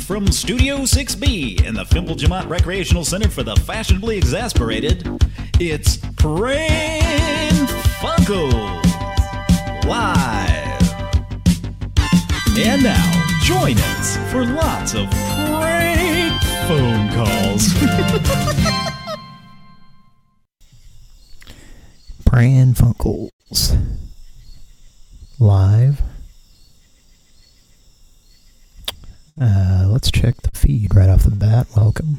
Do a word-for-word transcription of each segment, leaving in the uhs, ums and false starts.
from Studio six B in the Fimple Jamont Recreational Center for the Fashionably Exasperated, it's Pran Funkels Live. And now, join us for lots of prank phone calls. Pran Funkels Live. Uh, let's check the feed right off the bat. Welcome.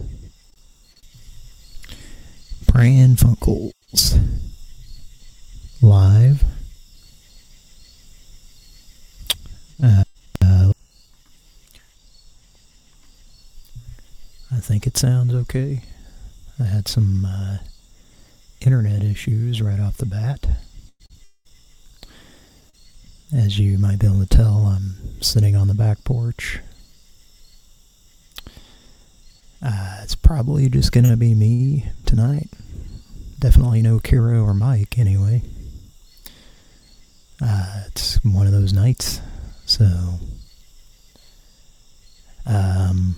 Pran Funkels Live. Uh, uh, I think it sounds okay. I had some uh, internet issues right off the bat. As you might be able to tell, I'm sitting on the back porch. Uh, it's probably just going to be me tonight. Definitely no Kiro or Mike, anyway. Uh, it's one of those nights, so... Um,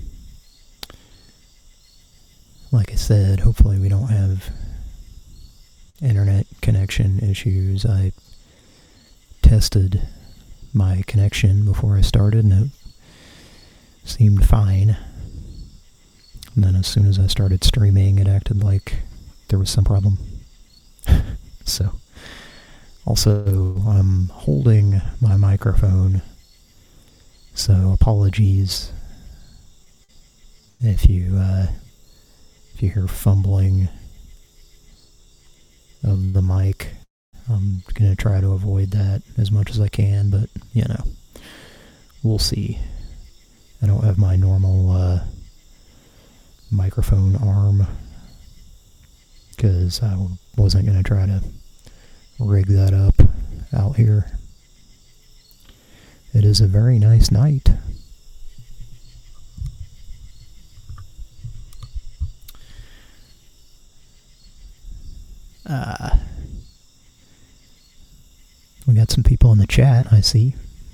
like I said, hopefully we don't have internet connection issues. I tested my connection before I started, and it seemed fine. And then as soon as I started streaming, it acted like there was some problem. So, also, I'm holding my microphone, so apologies if you uh, if you hear fumbling of the mic. I'm going to try to avoid that as much as I can, but, you know, we'll see. I don't have my normal uh, microphone arm, because I wasn't going to try to rig that up out here. It is a very nice night. Uh... We got some people in the chat, I see.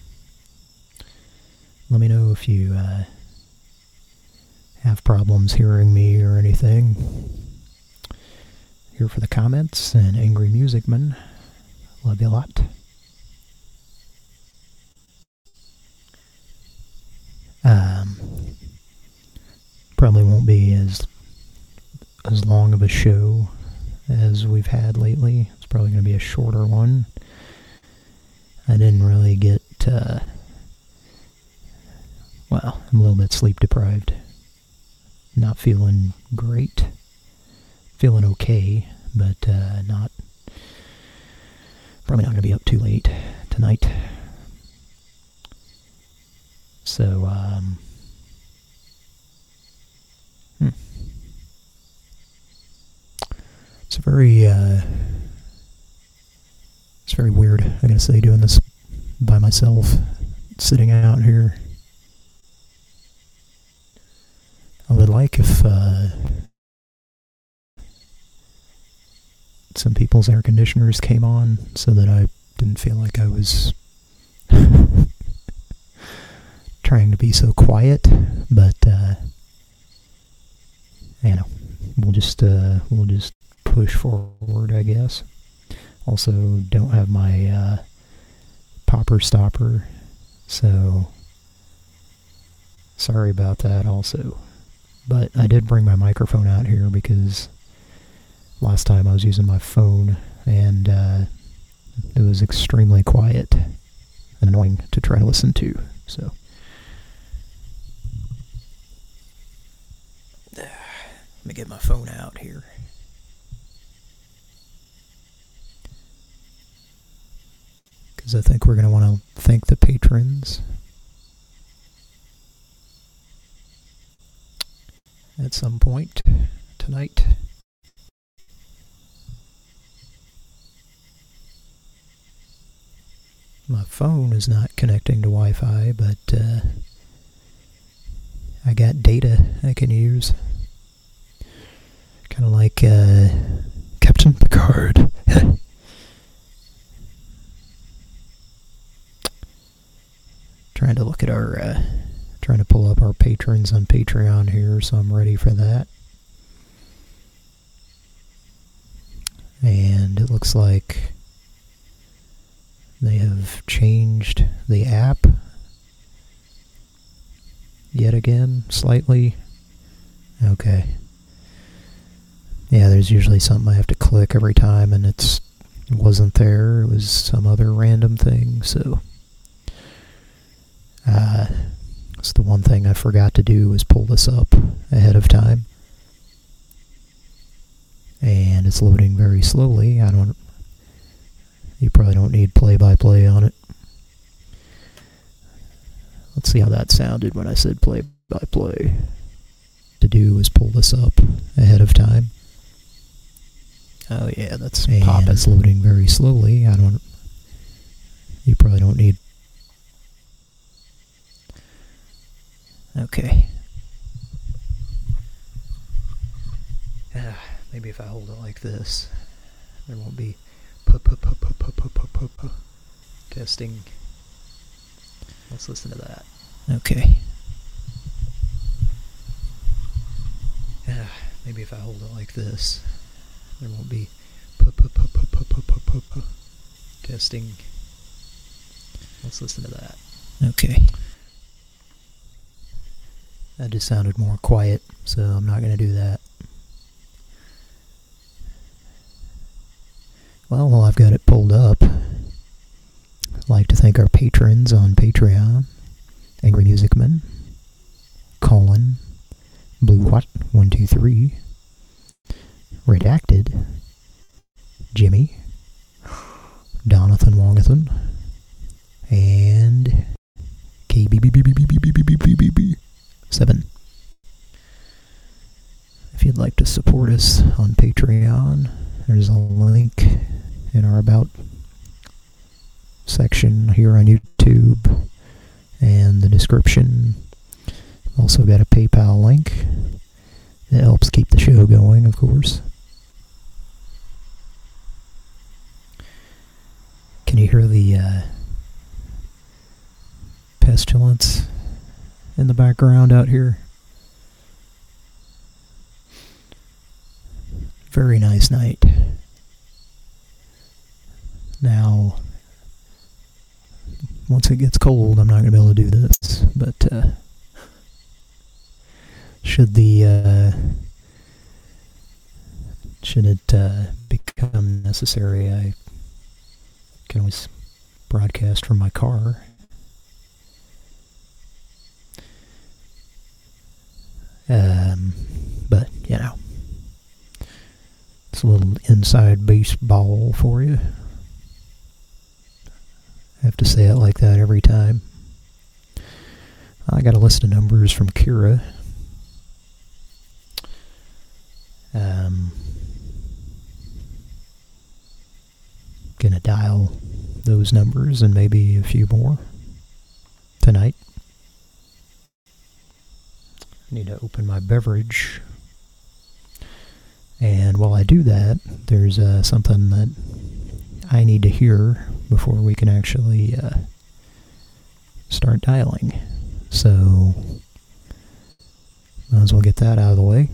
Let me know if you uh, have problems hearing me or anything. Here for the comments, and Angry Music Man. Love you a lot. Um, probably won't be as as long of a show as we've had lately. It's probably going to be a shorter one. I didn't really get, uh, well, I'm a little bit sleep deprived. Not feeling great. Feeling okay, but uh, not, probably not going to be up too late tonight. So, um, hmm. It's a very, uh, It's very weird, I gotta say, doing this by myself, sitting out here. I would like if uh, some people's air conditioners came on so that I didn't feel like I was trying to be so quiet, but uh, you know, we'll just uh, we'll just push forward, I guess. Also, don't have my uh, popper stopper, so sorry about that also. But I did bring my microphone out here because last time I was using my phone, and uh, it was extremely quiet and annoying to try to listen to, so. Let me get my phone out here. Because I think we're going to want to thank the patrons at some point tonight. My phone is not connecting to Wi-Fi, but uh, I got data I can use. Kind of like uh, Captain Picard. Trying to look at our uh, Trying to pull up our patrons on Patreon here, so I'm ready for that. And it looks like they have changed the app yet again, slightly. Okay. Yeah, there's usually something I have to click every time, and it's, it wasn't there. It was some other random thing, so... Uh, it's the one thing I forgot to do was pull this up ahead of time. And it's loading very slowly. I don't... You probably don't need play-by-play on it. Let's see how that sounded when I said play-by-play. To do was pull this up ahead of time. Oh yeah, that's popping. It's loading very slowly. I don't... You probably don't need... Okay. Uh, maybe if I hold it like this, there won't be testing. Let's listen to that. Okay. Uh, maybe if I hold it like this, there won't be testing. Let's listen to that. Okay. That just sounded more quiet, so I'm not going to do that. Well, while I've got it pulled up, I'd like to thank our patrons on Patreon. Angry Music Man, Colin, Blue What one two three, Redacted, Jimmy, Donathan Wongathan, and K B B B B B B B B B B B seven. If you'd like to support us on Patreon, there's a link in our About section here on YouTube and the description. Also got a PayPal link. It helps keep the show going, of course. Can you hear the uh, pestilence in the background out here? Very nice night. Now, once it gets cold, I'm not going to be able to do this, but uh, should the uh, should it uh, become necessary, I can always broadcast from my car. Um, but, you know, it's a little inside baseball for you. I have to say it like that every time. I got a list of numbers from Kira. Um, gonna dial those numbers and maybe a few more tonight. Need to open my beverage. And while I do that, there's uh, something that I need to hear before we can actually uh, start dialing. So, might as well get that out of the way.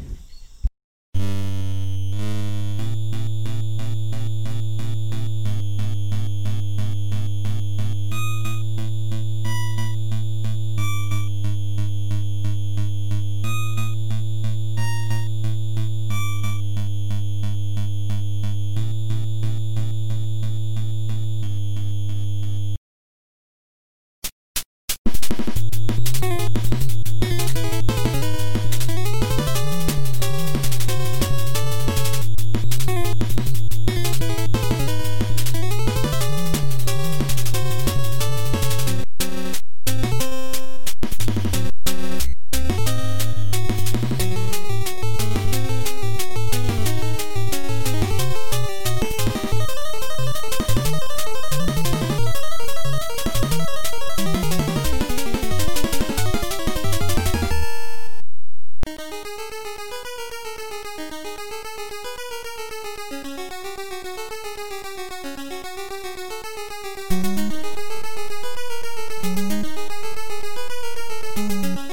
Mm-hmm.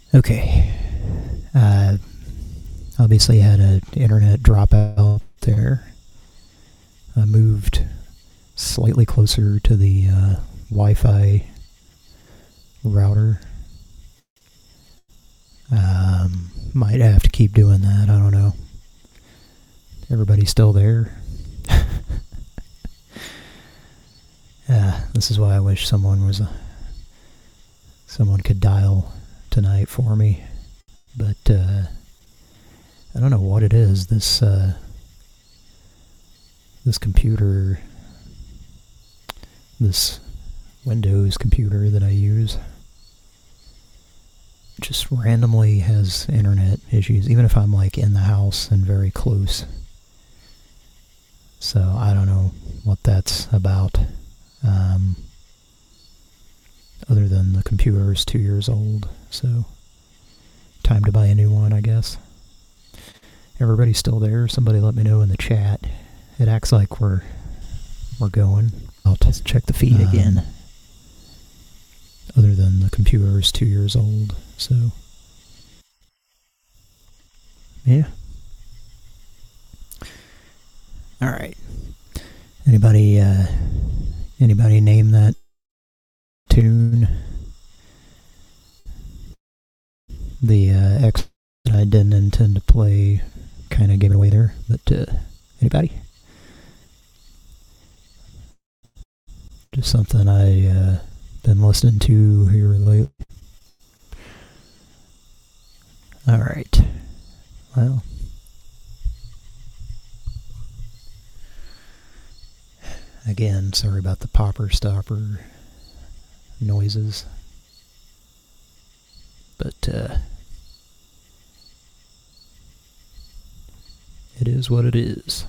Okay. Uh, obviously had an internet dropout there. I moved slightly closer to the uh, Wi-Fi router. Um, might have to keep doing that, I don't know. Everybody still there? Yeah, this is why I wish someone was a, someone could dial tonight for me. But uh, I don't know what it is. This uh, this computer, this Windows computer that I use, just randomly has internet issues, even if I'm like in the house and very close. So I don't know what that's about. Um, other than the computer is two years old, so time to buy a new one, I guess. Everybody still there? Somebody let me know in the chat. It acts like we're we're going. I'll just check the feed um, again. Other than the computer is two years old, so yeah. All right. Anybody? Uh, anybody name that tune? The uh, X that I didn't intend to play kind of gave it away there, but uh, anybody? Just something I uh, been listening to here lately. All right. Well. Again, sorry about the popper stopper noises. But, uh, it is what it is.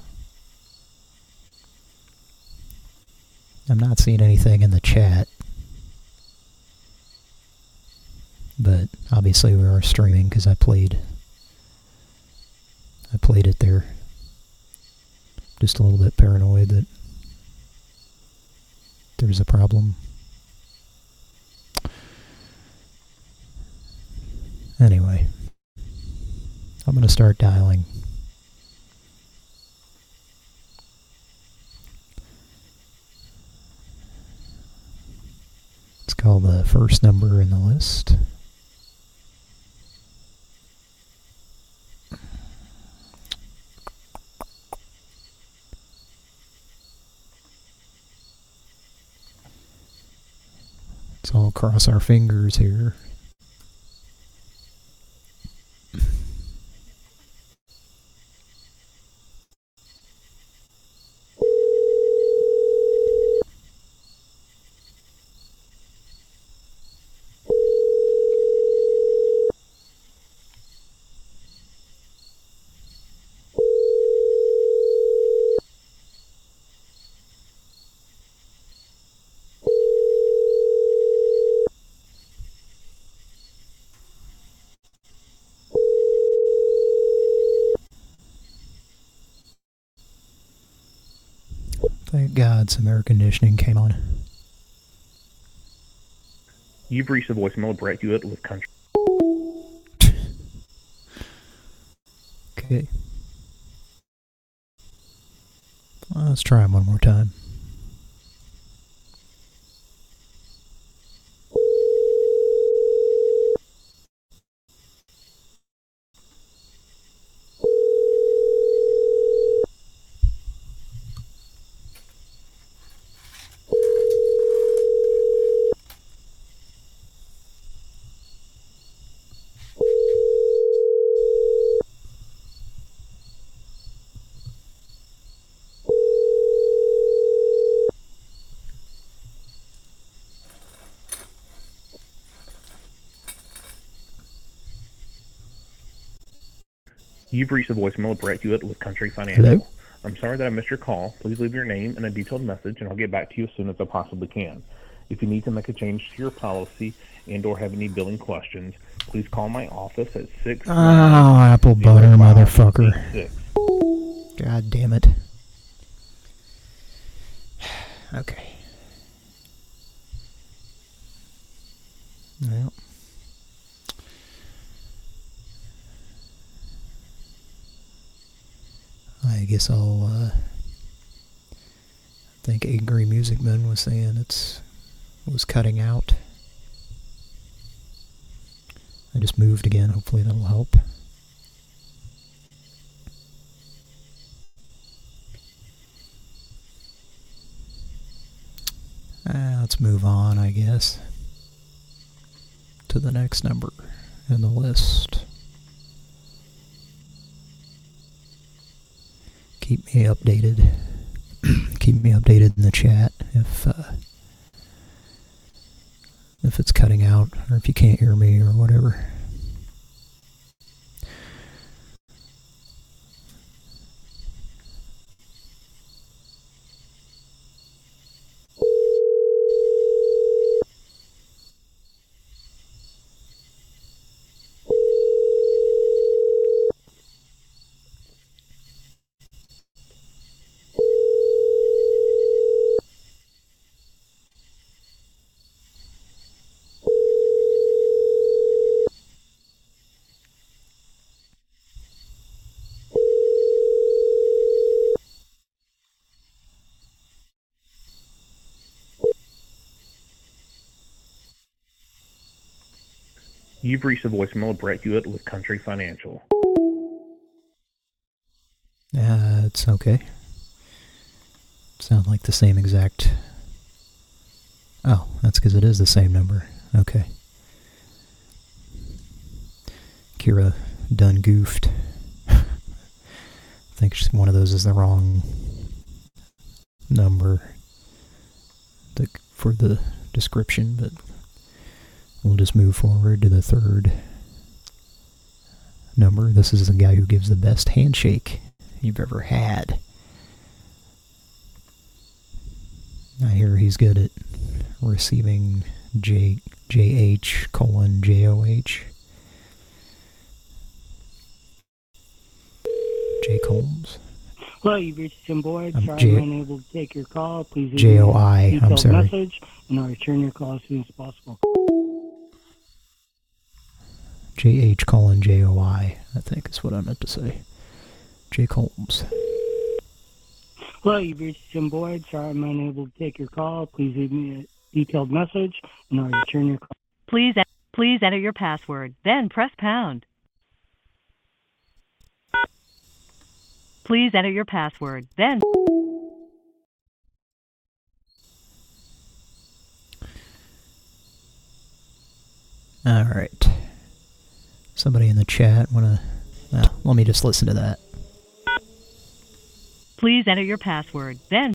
I'm not seeing anything in the chat. But, obviously we are streaming because I played, I played it there. Just a little bit paranoid that there's a problem. Anyway, I'm going to start dialing. Let's call the first number in the list. Let's all cross our fingers here. Thank God some air conditioning came on. You've reached the voicemail of Brett Hewitt with Country. Okay. Well, let's try him one more time. You've reached the voicemail of Brett Hewitt with Country Financial. Hello? I'm sorry that I missed your call. Please leave your name and a detailed message, and I'll get back to you as soon as I possibly can. If you need to make a change to your policy and or have any billing questions, please call my office at six. Oh, apple butter, motherfucker. God damn it. Okay. Well. I guess I'll, uh, I think Angry Music Man was saying it's, was cutting out. I just moved again, hopefully that'll help. Uh, let's move on, I guess, to the next number in the list. Keep me updated. Keep me updated in the chat if uh, if it's cutting out or if you can't hear me or whatever. You've reached the voicemail of Brett Hewitt with Country Financial. Uh, it's okay. Sound like the same exact... Oh, that's because it is the same number. Okay. Kira done goofed. I think one of those is the wrong number the, for the description, but we'll just move forward to the third number. This is the guy who gives the best handshake you've ever had. I hear he's good at receiving J, J-H colon J-O-H. Jake Holmes. Hello, you've reached Jim Boyd. I'm Sorry J- I'm unable to take your call. Please leave J O I, a detailed I'm sorry. message, and I'll return your call as soon as possible. J-H colon J O I, I think is what I meant to say. Jake Holmes. Hello, you've reached Jim Boyd. Sorry I'm unable to take your call. Please leave me a detailed message, and I'll return your call. Please, please enter your password, then press pound. Please enter your password, then... Alright. Somebody in the chat wanna... Well, let me just listen to that. Please enter your password, then...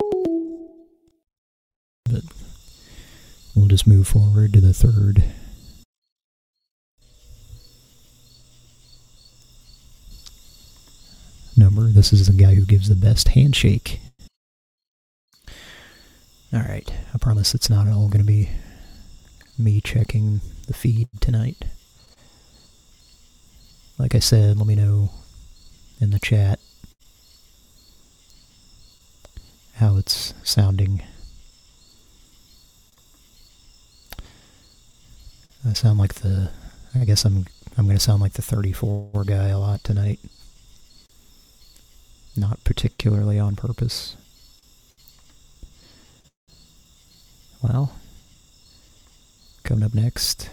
But we'll just move forward to the third number. This is the guy who gives the best handshake. Alright, I promise it's not all going to be me checking the feed tonight. Like I said, let me know in the chat how it's sounding. I sound like the... I guess I'm I'm going to sound like the thirty-four guy a lot tonight. Not particularly on purpose. Well, coming up next,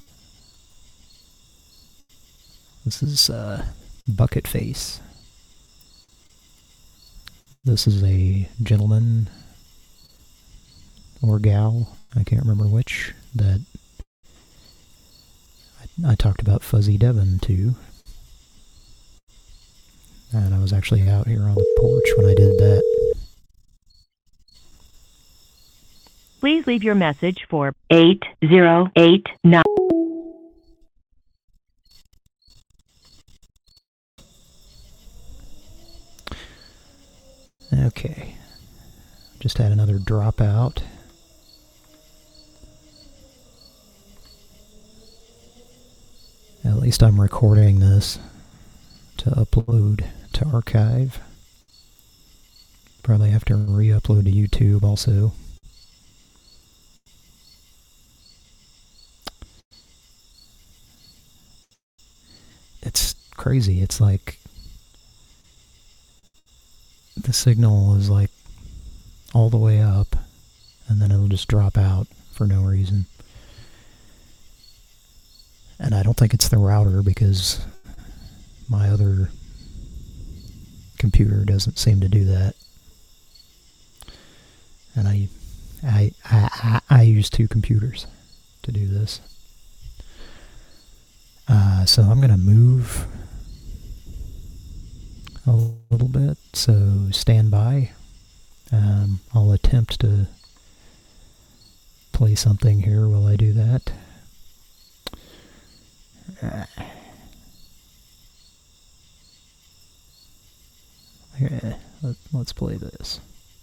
this is uh, Bucket Face. This is a gentleman or gal, I can't remember which, that I, I talked about Fuzzy Devon to. And I was actually out here on the porch when I did that. Please leave your message for eight zero eight nine. Okay. Just had another dropout. At least I'm recording this to upload to archive. Probably have to re-upload to YouTube also. It's crazy. It's like the signal is like all the way up, and then it'll just drop out for no reason. And I don't think it's the router, because my other computer doesn't seem to do that. And I, I, I, I, I use two computers to do this. Uh, so I'm going to move a little bit, so stand by. Um, I'll attempt to play something here while I do that. Uh, okay, let, let's play this.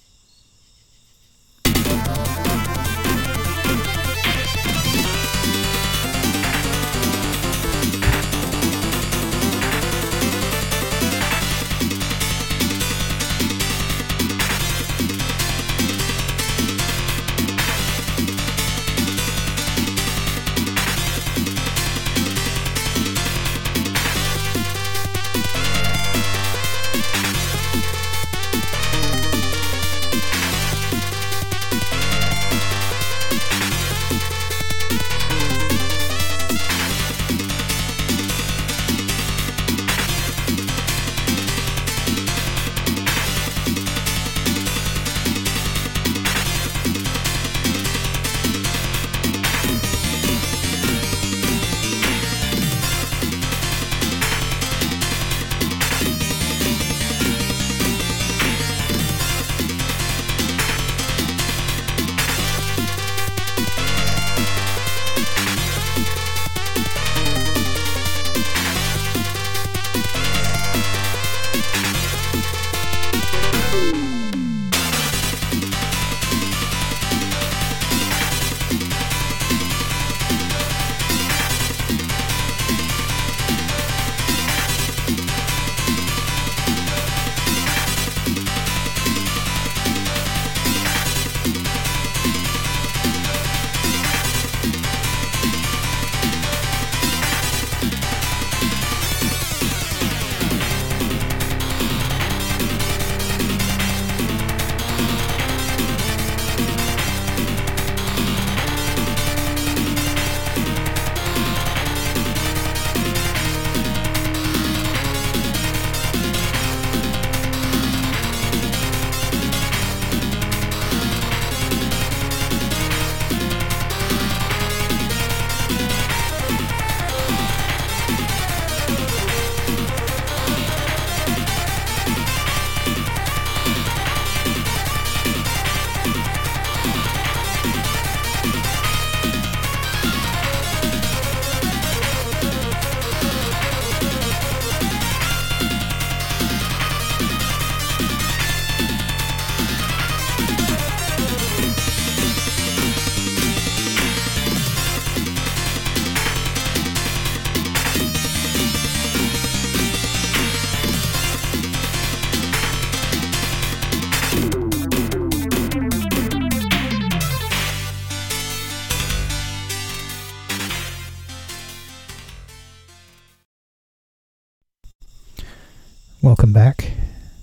Welcome back.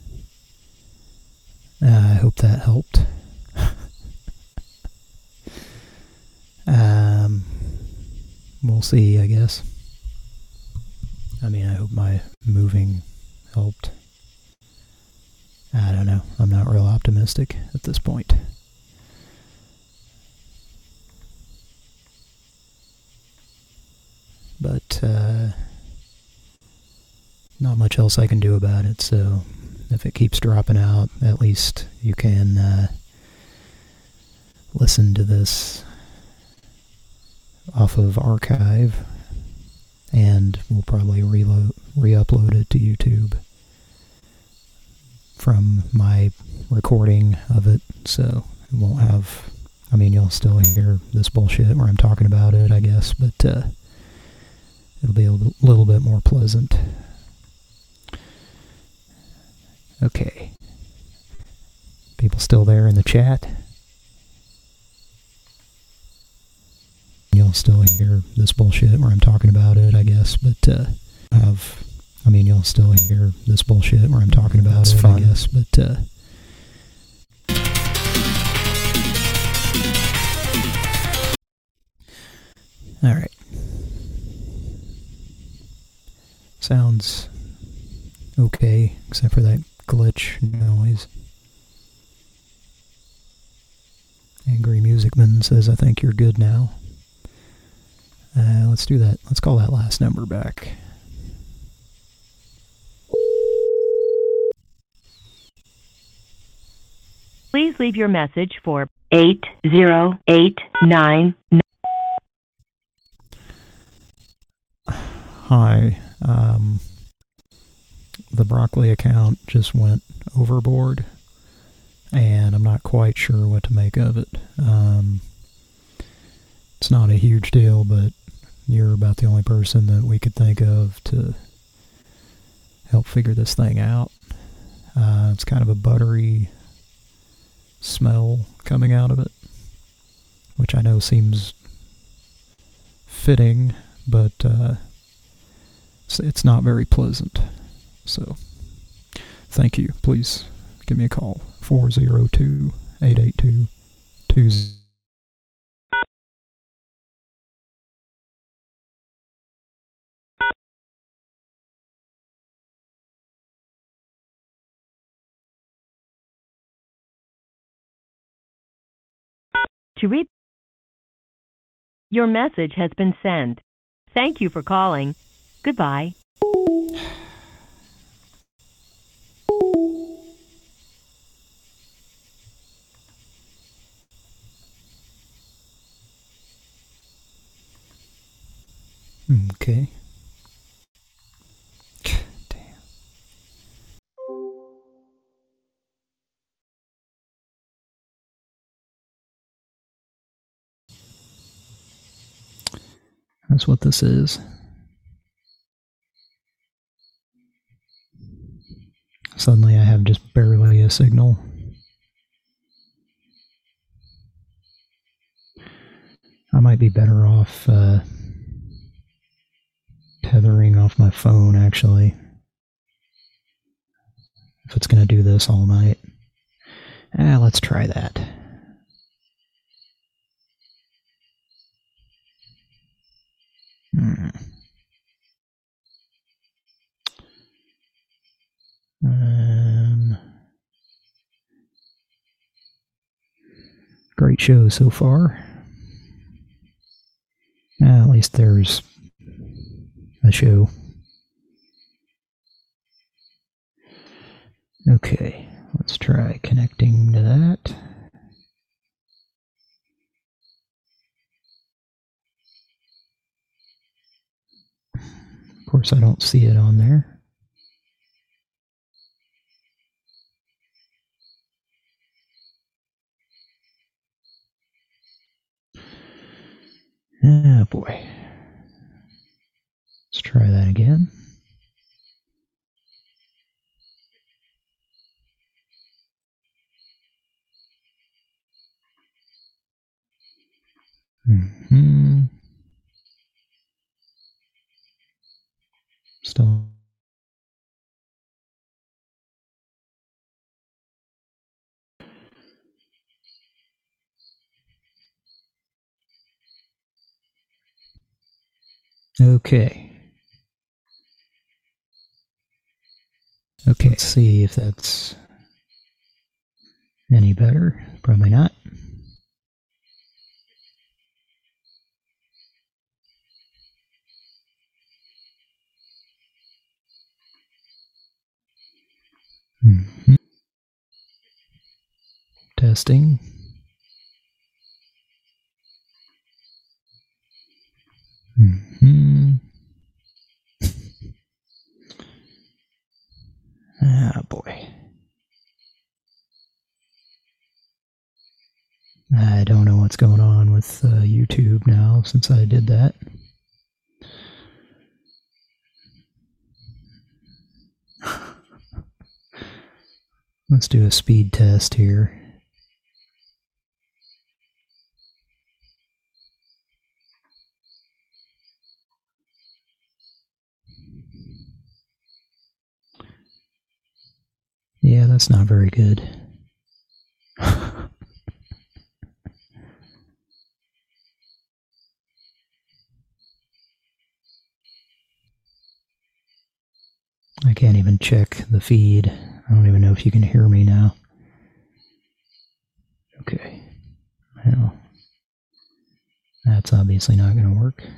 Uh, I hope that helped. um, we'll see, I guess. I mean, I hope my moving helped. I don't know. I'm not real optimistic at this point. But, uh... not much else I can do about it, so if it keeps dropping out, at least you can uh, listen to this off of archive, and we'll probably reload, re-upload it to YouTube from my recording of it, so it won't have, I mean, you'll still hear this bullshit where I'm talking about it, I guess, but uh, it'll be a little bit more pleasant. Okay. People still there in the chat? You'll still hear this bullshit where I'm talking about it, I guess, but uh, I have I mean, you'll still hear this bullshit where I'm talking about It's it, fun. I guess, but, uh... Alright. Sounds okay, except for that glitch noise. Angry Musicman says, I think you're good now. Uh, let's do that. Let's call that last number back. Please leave your message for eight zero eight nine. Hi. Um, the Broccoli account just went overboard, and I'm not quite sure what to make of it. Um, it's not a huge deal, but you're about the only person that we could think of to help figure this thing out. Uh, it's kind of a buttery smell coming out of it, which I know seems fitting, but uh, it's, it's not very pleasant. So, thank you. Please give me a call. four oh two, eight eight two, two zero. To read, your message has been sent. Thank you for calling. Goodbye. Okay. Damn. That's what this is. Suddenly I have just barely a signal. I might be better off uh, tethering off my phone, actually, if it's going to do this all night. Ah, let's try that. Hmm. Um, great show so far. Ah, at least there's a show. Okay, let's try connecting to that. Of course, I don't see it on there. Ah, boy. Let's try that again. Mm-hmm. Still. Okay. Okay, let's see if that's any better. Probably not. Mm-hmm. Testing. Mm-hmm. Ah, boy. I don't know what's going on with uh, YouTube now since I did that. Let's do a speed test here. Yeah, that's not very good. I can't even check the feed. I don't even know if you can hear me now. Okay. Well, that's obviously not going to work.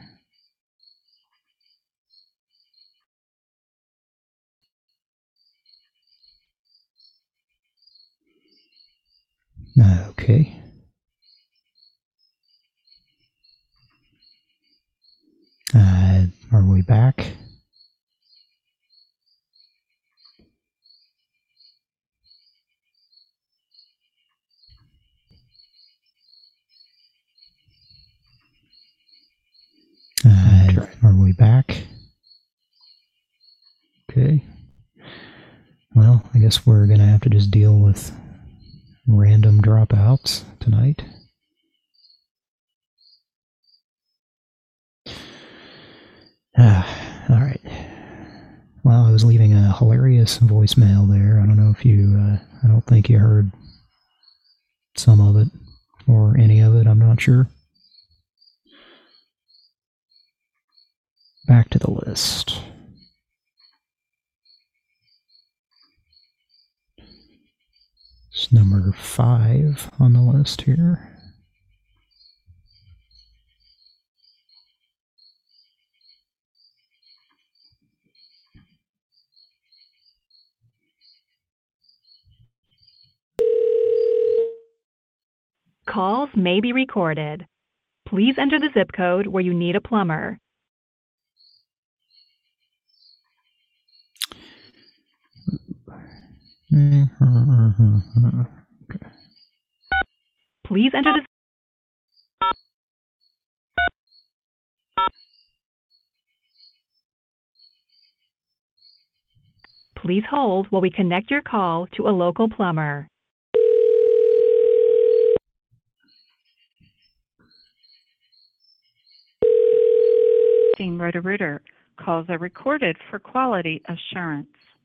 Okay. Uh, are we back? Uh, are we back? Okay. Well, I guess we're going to have to just deal with random dropouts tonight. Ah, all right. Well, I was leaving a hilarious voicemail there. I don't know if you, uh, I don't think you heard some of it or any of it. I'm not sure. Back to the list. It's number five on the list here. Calls may be recorded. Please enter the zip code where you need a plumber. Okay. Please enter the Please hold while we connect your call to a local plumber. Team Roto-Rooter. Calls are recorded for quality assurance.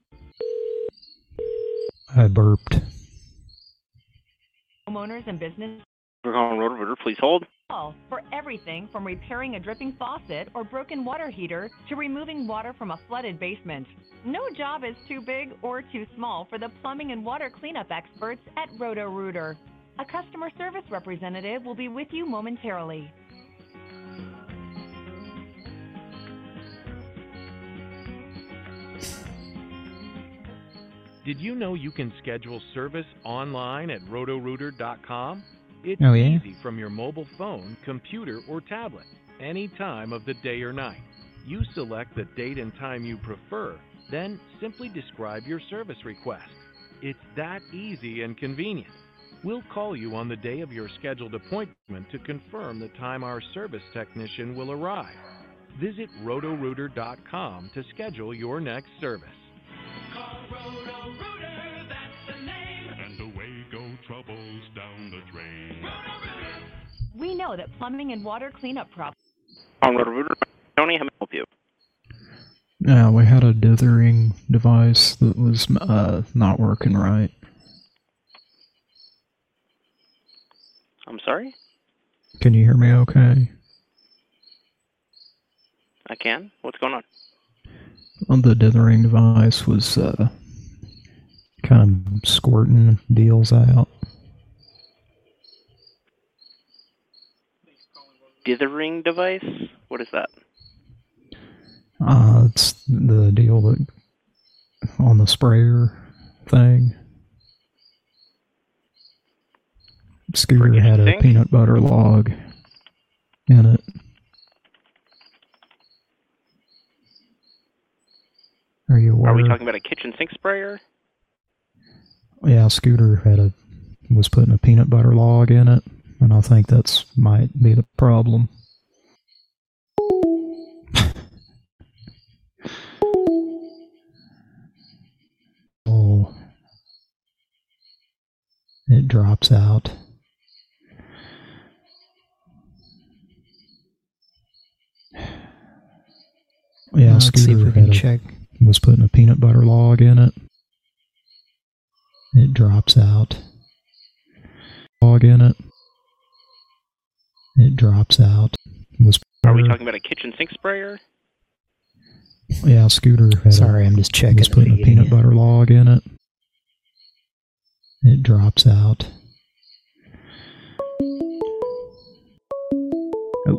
I burped. Homeowners and business We're calling Roto-Rooter. Please hold. call for everything from repairing a dripping faucet or broken water heater to removing water from a flooded basement. No job is too big or too small for the plumbing and water cleanup experts at Roto-Rooter. A customer service representative will be with you momentarily. Did you know you can schedule service online at roto rooter dot com? It's Oh, yeah? easy from your mobile phone, computer, or tablet, any time of the day or night. You select the date and time you prefer, then simply describe your service request. It's that easy and convenient. We'll call you on the day of your scheduled appointment to confirm the time our service technician will arrive. Visit roto rooter dot com to schedule your next service. Call Roto-Rooter, that's the name. And away go troubles down the drain. Roto-Rooter. We know that plumbing and water cleanup problems. On Roto-Rooter, Tony, how may I help you? Yeah, we had a dithering device that was uh, not working right. I'm sorry? Can you hear me okay? I can. What's going on? Well, the dithering device was uh, kind of squirting deals out. Dithering device? What is that? Uh, it's the deal that on the sprayer thing. Scooter had a Think? peanut butter log in it. Are you aware? Are we talking about a kitchen sink sprayer? Yeah, Scooter had a was putting a peanut butter log in it, and I think that's might be the problem. Oh, it drops out. Yeah, Let's see if Scooter we can had a, check. was putting a peanut butter log in it. It drops out. Log in it. It drops out. Was Are we talking about a kitchen sink sprayer? Yeah, Scooter. Had Sorry, a, I'm just checking. was putting a peanut butter log in it. It drops out. Oh.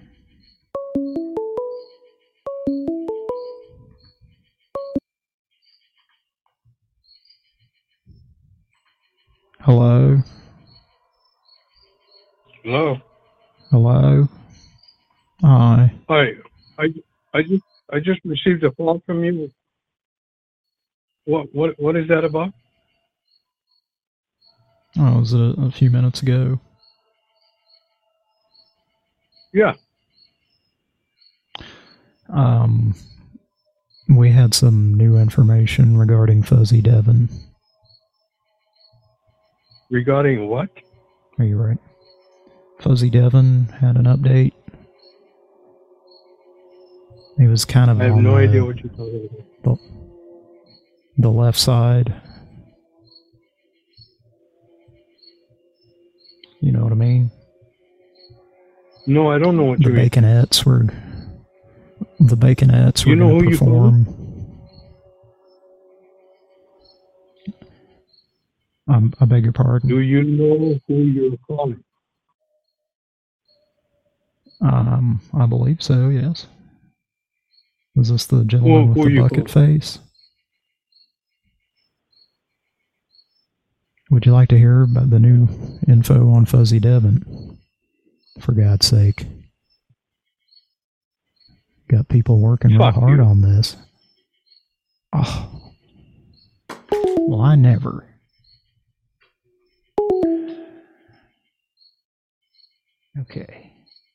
Hello? Hello. Hello? Hi. Hi. I I just I just received a call from you. What what what is that about? Oh, was it a, a few minutes ago? Yeah. Um, we had some new information regarding Fuzzy Devon. Regarding what? Are you right? Fuzzy Devon had an update. He was kind of I have on no the, idea what you're talking about. the, the left side. You know what I mean? No, I don't know what the you mean. Baconettes were the Baconettes You were know going who to you perform. Um, I beg your pardon. Do you know who you're calling? Um, I believe so. Yes. Was this the gentleman Who- with who the you bucket calling? face? Would you like to hear about the new info on Fuzzy Devon? For God's sake. Got people working real Fuck hard you. on this. Oh. Well, I never. Okay.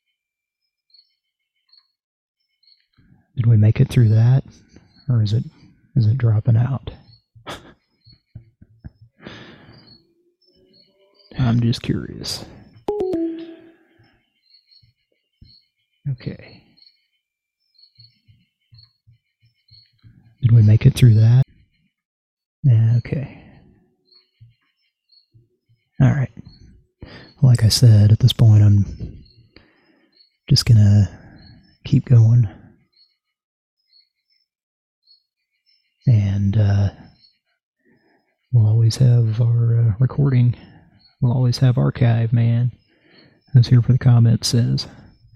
Did we make it through that? Or is it is it dropping out? I'm just curious. Okay. Did we make it through that? Yeah, okay. Alright. Like I said, at this point I'm just gonna keep going. And uh, we'll always have our uh, recording. We'll always have archive, man. As here for the comment says.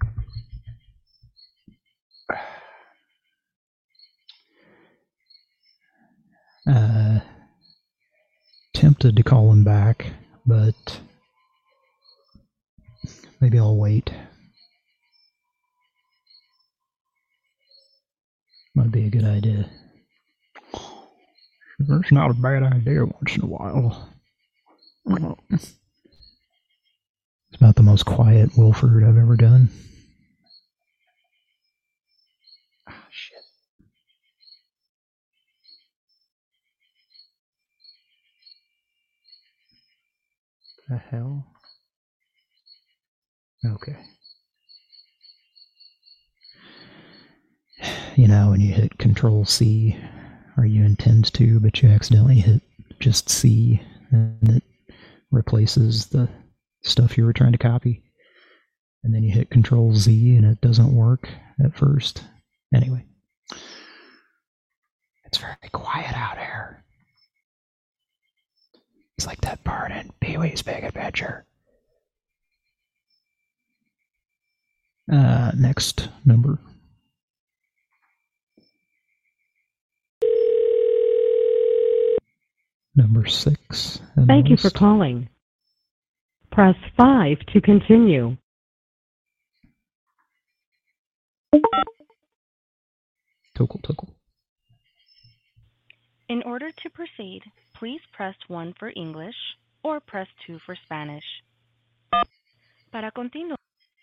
Uh, tempted to call him back, but maybe I'll wait. Might be a good idea. It's not a bad idea once in a while. It's about the most quiet Wilford I've ever done. Ah, shit. The hell? Okay. You know, when you hit Control C, or you intend to, but you accidentally hit just C, and it replaces the stuff you were trying to copy. And then you hit Control Z, and it doesn't work at first. Anyway. It's very quiet out here. It's like that part in Pee-wee's Big Adventure. Uh, next number. Number six. Thank you for calling. Press five to continue. Tickle, tickle. In order to proceed, please press one for English or press two for Spanish. Para continuar.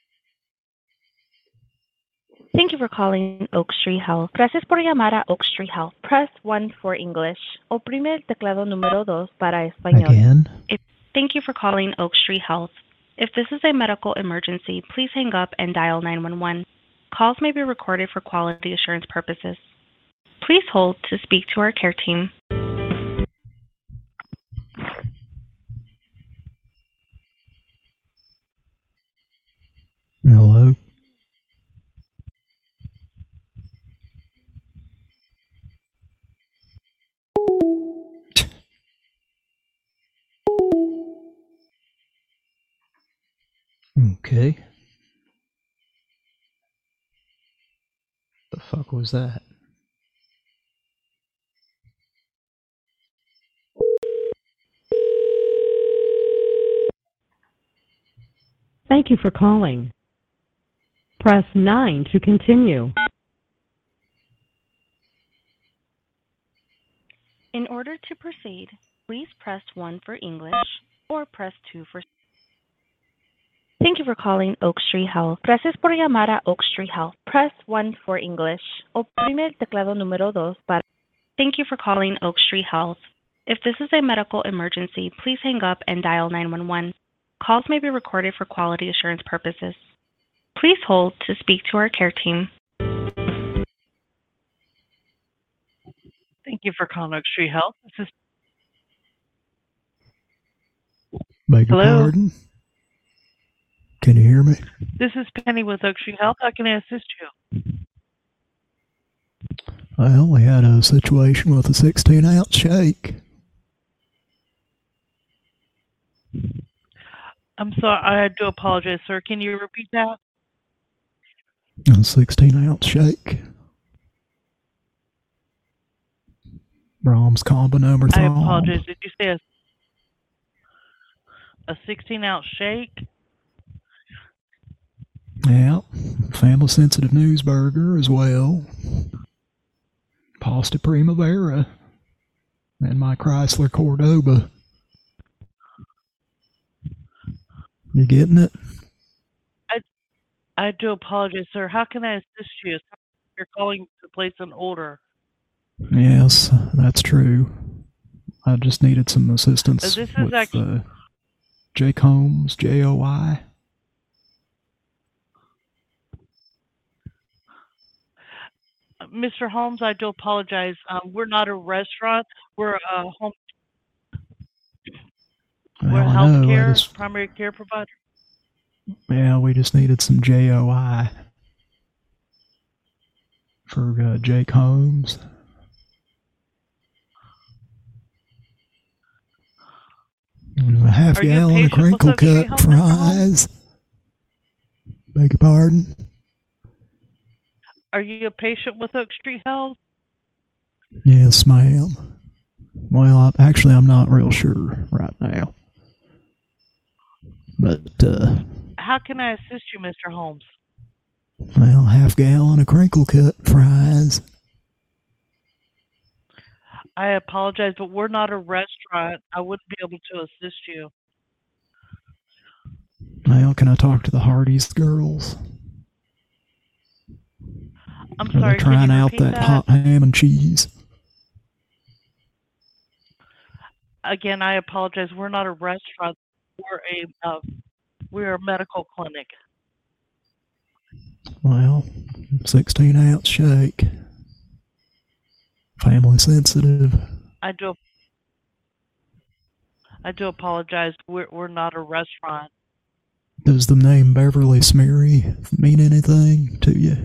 Thank you for calling Oak Street Health. Gracias por llamar a Oak Street Health. Press one for English. Oprime el teclado número dos para español. Again? If, thank you for calling Oak Street Health. If this is a medical emergency, please hang up and dial nine one one. Calls may be recorded for quality assurance purposes. Please hold to speak to our care team. Okay. The fuck was that? Thank you for calling. Press nine to continue. In order to proceed, please press one for English or press two for... Thank you for calling Oak Street Health. Gracias por llamar a Oak Street Health. Press one for English. Oprime el teclado número dos para... Thank you for calling Oak Street Health. If this is a medical emergency, please hang up and dial nine one one. Calls may be recorded for quality assurance purposes. Please hold to speak to our care team. Thank you for calling Oak Street Health. This is Beg your Hello? pardon? Can you hear me? this is Penny with Oak Street Health. How can I assist you? Well, we had a situation with a sixteen ounce shake. I'm sorry, I do apologize, sir. Can you repeat that? A sixteen ounce shake. Brahms Combinumber I apologize. Did you say a, a sixteen ounce shake? Yeah. Family sensitive news burger as well. Pasta Primavera. And my Chrysler Cordoba. You getting it? I, I do apologize, sir. How can I assist you? You're calling to place an order. Yes, that's true. I just needed some assistance Uh, this is with actually- uh, Jake Holmes, J O I. Mister Holmes, I do apologize. Um, we're not a restaurant. We're a home. We're Well, a I know, I healthcare just- primary care provider. Yeah, we just needed some J O I for uh, Jake Holmes. And a half Are you a gallon of patient with crinkle Oak Street cut Health, Mister Holmes? fries. Beg your pardon? Are you a patient with Oak Street Health? Yes, ma'am. Well, I, actually, I'm not real sure right now. But, uh, How can I assist you, Mister Holmes? well, half gallon of crinkle cut fries. I apologize, but we're not a restaurant. I wouldn't be able to assist you. Well, can I talk to the Hardee's girls? I'm Are sorry, they trying can you out repeat that, that? hot ham and cheese? Again, I apologize. We're not a restaurant. We're a uh, we're a medical clinic. Well, sixteen ounce shake. Family sensitive. I do. I do apologize. We're we're not a restaurant. Does the name Beverly Smeary mean anything to you?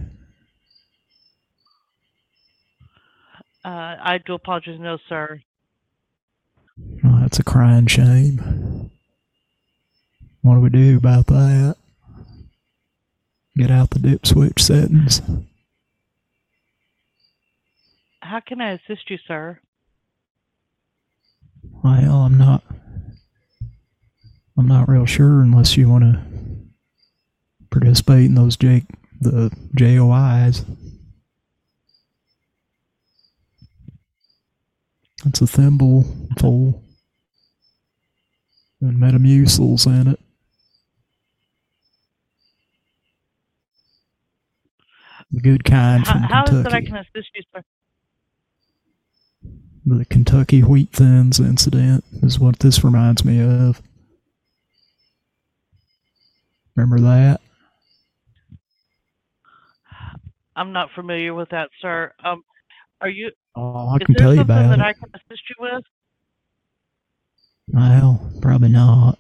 Uh, I do apologize. No, sir. Well, that's a crying shame. What do we do about that? Get out the dip switch settings. How can I assist you, sir? Well, I'm not. I'm not real sure unless you want to participate in those J the J O Is. It's a thimble full and Metamucil's in it. The good kind How, from how is Kentucky. that I can assist you, sir? The Kentucky Wheat Thins incident is what this reminds me of. Remember that? I'm not familiar with that, sir. Um, are you? Oh, I is can there tell you something about that it. I can assist you with? Well, probably not.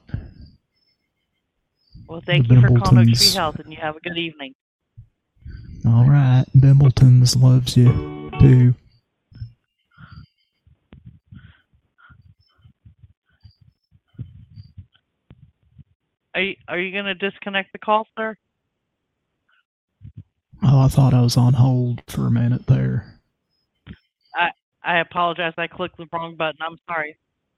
Well, thank The you for calling Oak Bimbletons. Street Health, and you have a good evening. All right, Bimbletons loves you too. Are you, are you going to disconnect the call, sir? Oh, I thought I was on hold for a minute there. I I apologize. I clicked the wrong button. I'm sorry.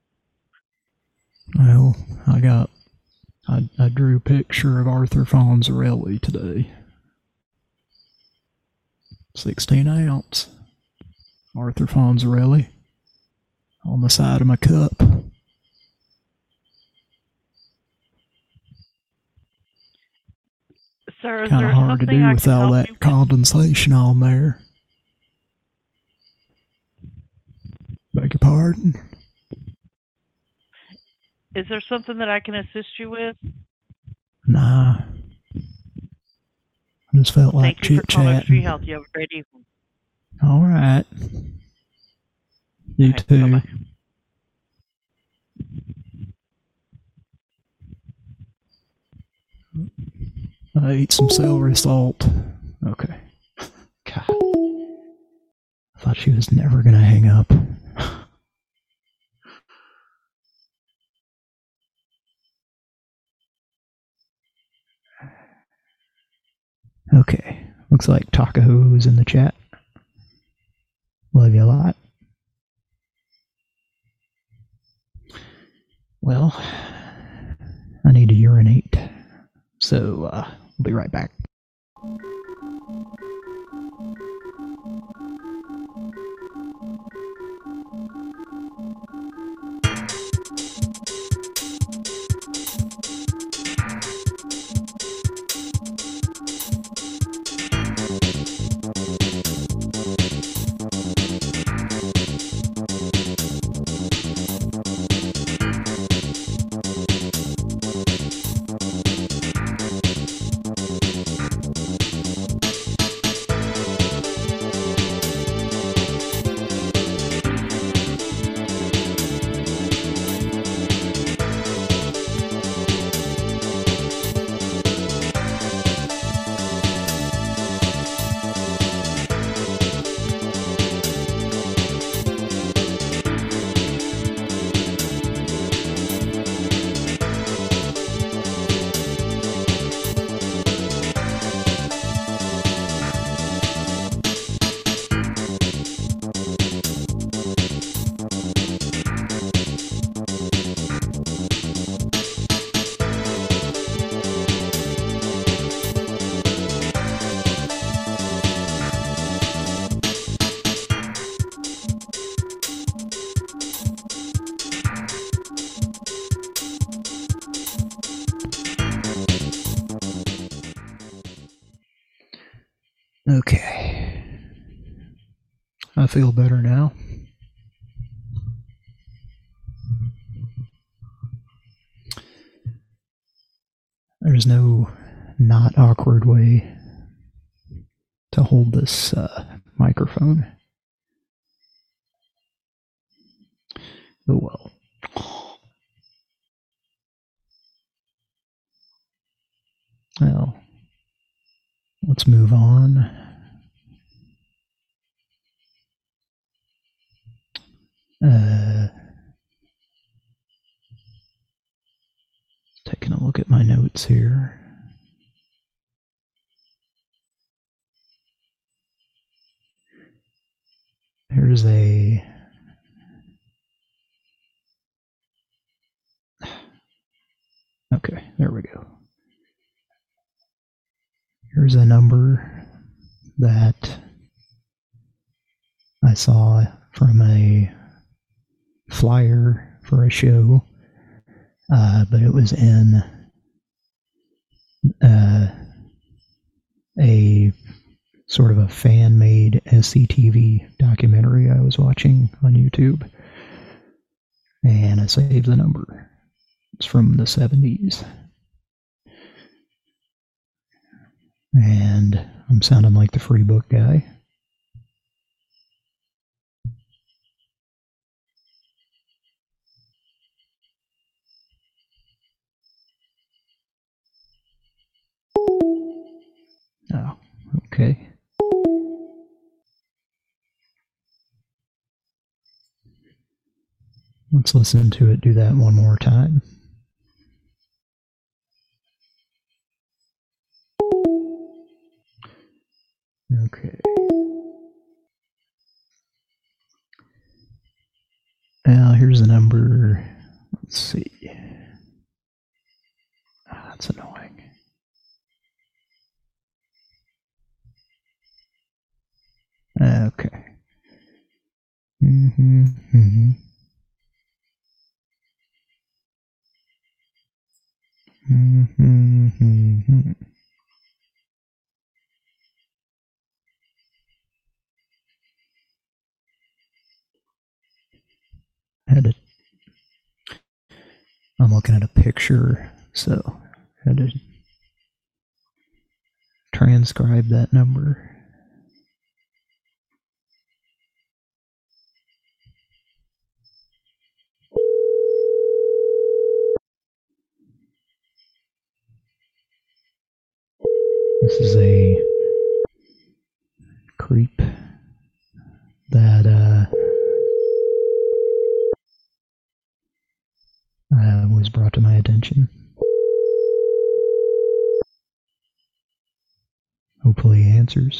Well, I got... I, I drew a picture of Arthur Fonzarelli today. sixteen ounce. Arthur Fonzarelli. On the side of my cup. Sir, is Kind there of hard to something do I with can all help that you with? condensation on there. Beg your pardon? Is there something that I can assist you with? Nah. I just felt like Thank you for calling Oak Tree chit-chatting. Health. You have a great evening. All right. You All right, too. bye-bye. I ate some celery salt. Okay. God. I thought she was never gonna hang up. Okay. Looks like Takaho's in the chat. Love you a lot. Well, I need to urinate. So, uh, I'll be right back. Okay. I feel better now. There's no not awkward way to hold this uh, microphone. Oh well. Well, let's move on. Uh, taking a look at my notes here. Here's a okay, there we go. Here's a number that I saw from a flyer for a show, uh, but it was in uh, a sort of a fan-made S C T V documentary I was watching on YouTube, and I saved the number. It's from the seventies. And I'm sounding like the free book guy. Oh, okay. Let's listen to it do that one more time. Now, here's the number. Let's see. Ah, that's annoying. Okay. Mm-hmm, mm-hmm. Mm-hmm, mm-hmm. I had to, I'm looking at a picture, so I had to transcribe that number. This is a creep that uh, uh, was brought to my attention. Hopefully he answers.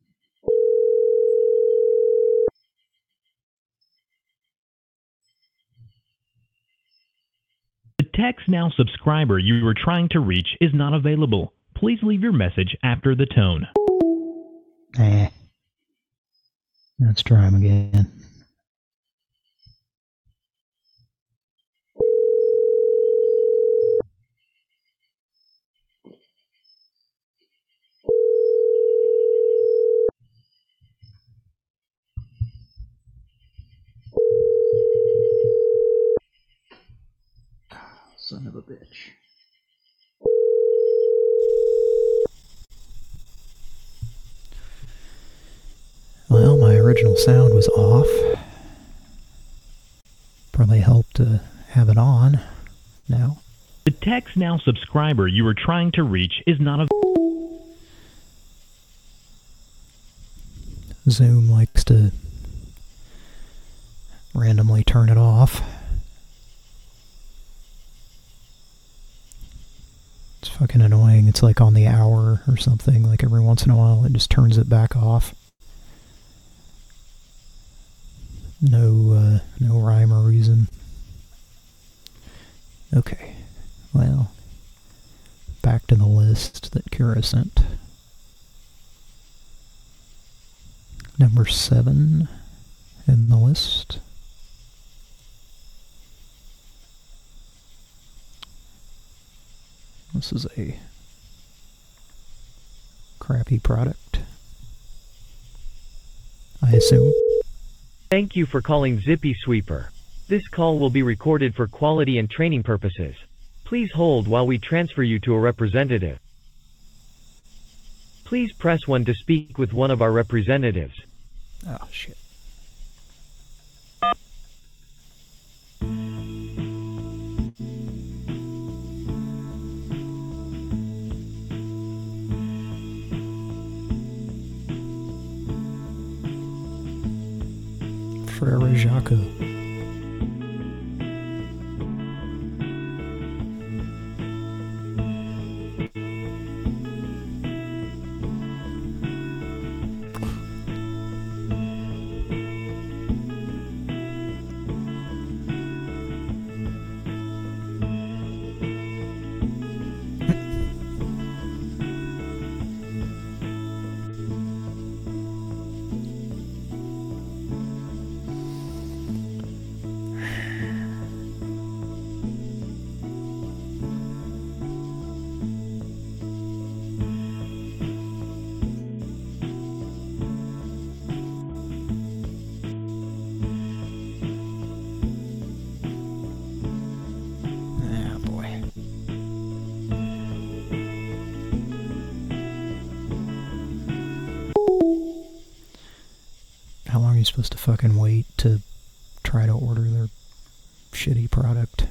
The Text Now subscriber you were trying to reach is not available. Please leave your message after the tone. Eh. Let's try him again. Son of a bitch. Well, my original sound was off. Probably helped to have it on now. The Text Now subscriber you were trying to reach is not available. Zoom likes to randomly turn it off. It's fucking annoying. It's like on the hour or something. Like every once in a while it just turns it back off. No, uh, no rhyme or reason. Okay, well, back to the list that Kira sent. Number seven in the list. This is a crappy product, I assume. Thank you for calling Zippy Sweeper. This call will be recorded for quality and training purposes. Please hold while we transfer you to a representative. Please press one to speak with one of our representatives. Oh, shit. Frere Jacques. How long are you supposed to fucking wait to try to order their shitty product?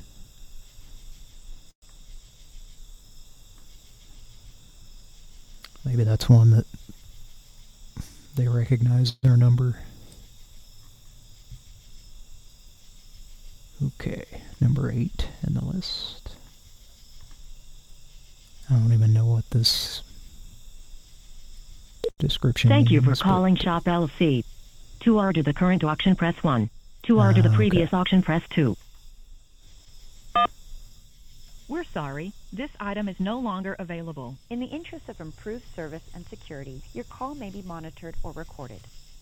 Maybe that's one that they recognize their number. Okay, number eight in the list. I don't even know what this description Thank you for means, calling Shop L C. To order the current auction, press one. To order Ah, the okay. previous auction, press two. We're sorry. This item is no longer available. In the interest of improved service and security, your call may be monitored or recorded.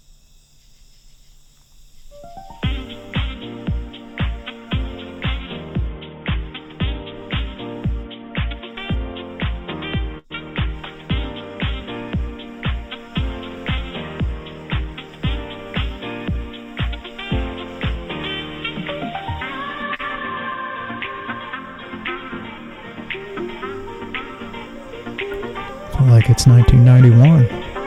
Feel like it's nineteen ninety-one.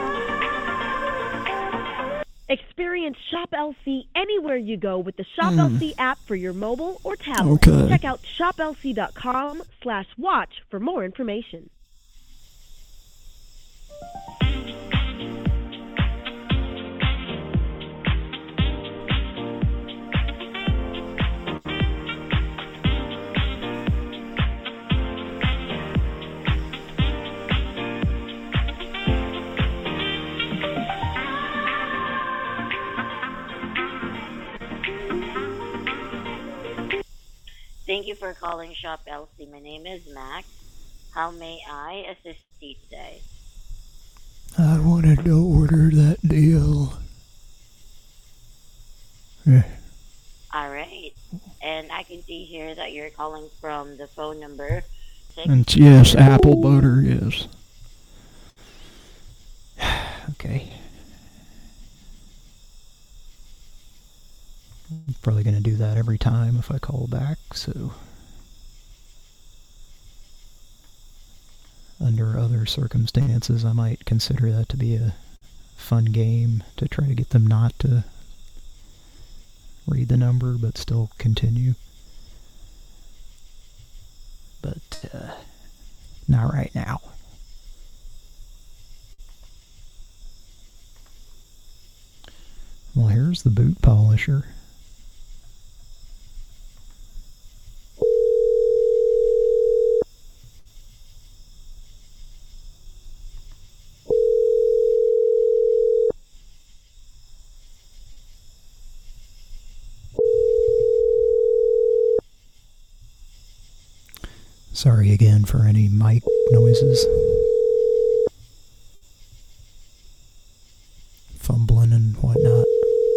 Experience Shop L C anywhere you go with the Shop Hmm. L C app for your mobile or tablet. Okay. Check out shop L C dot com slash watch for more information. Thank you for calling Shop L C. My name is Max. How may I assist you today? I wanted to order that deal. Yeah. All right. And I can see here that you're calling from the phone number six. And it's- yes, apple butter, yes. Okay. I'm probably going to do that every time if I call back, so... Under other circumstances, I might consider that to be a fun game to try to get them not to read the number, but still continue. But, uh, not right now. Well, here's the boot polisher. Sorry again for any mic noises. Fumbling and whatnot.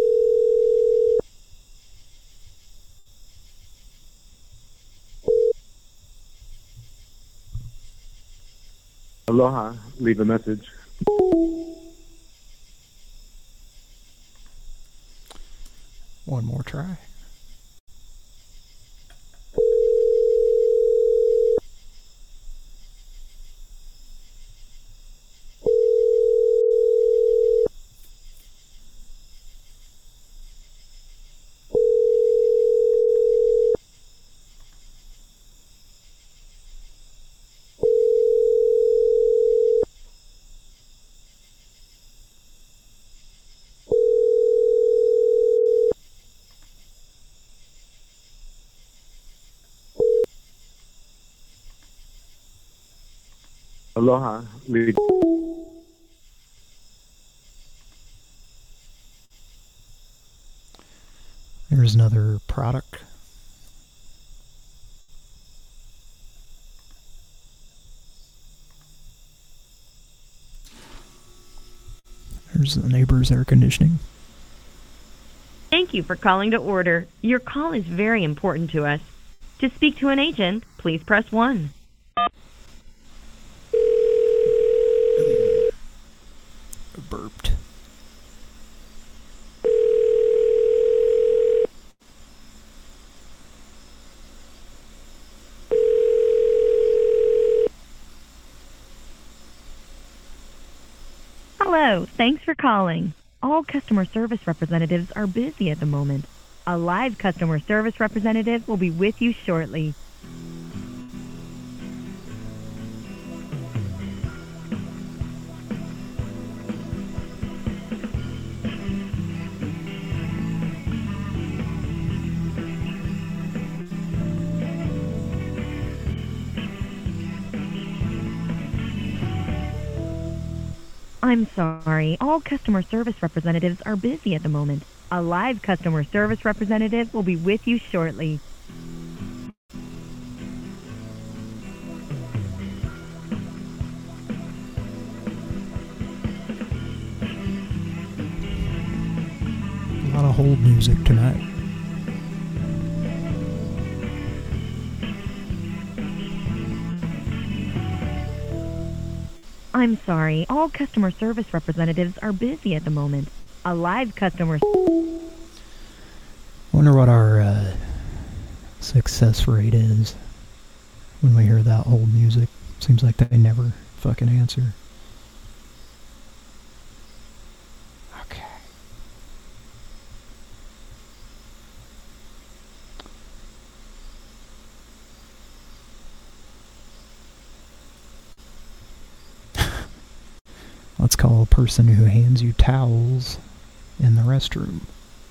Aloha. Leave a message. One more try. Aloha. Leave. There's another product. There's the neighbor's air conditioning. Thank you for calling to order. Your call is very important to us. To speak to an agent, please press one. Burped. Hello, thanks for calling. All customer service representatives are busy at the moment. A live customer service representative will be with you shortly. I'm sorry, all customer service representatives are busy at the moment. A live customer service representative will be with you shortly. A lot of hold music tonight. I'm sorry, all customer service representatives are busy at the moment. A live customer... Wonder what our uh, success rate is when we hear that hold music. Seems like they never fucking answer. Okay. Let's call a person who hands you towels in the restroom.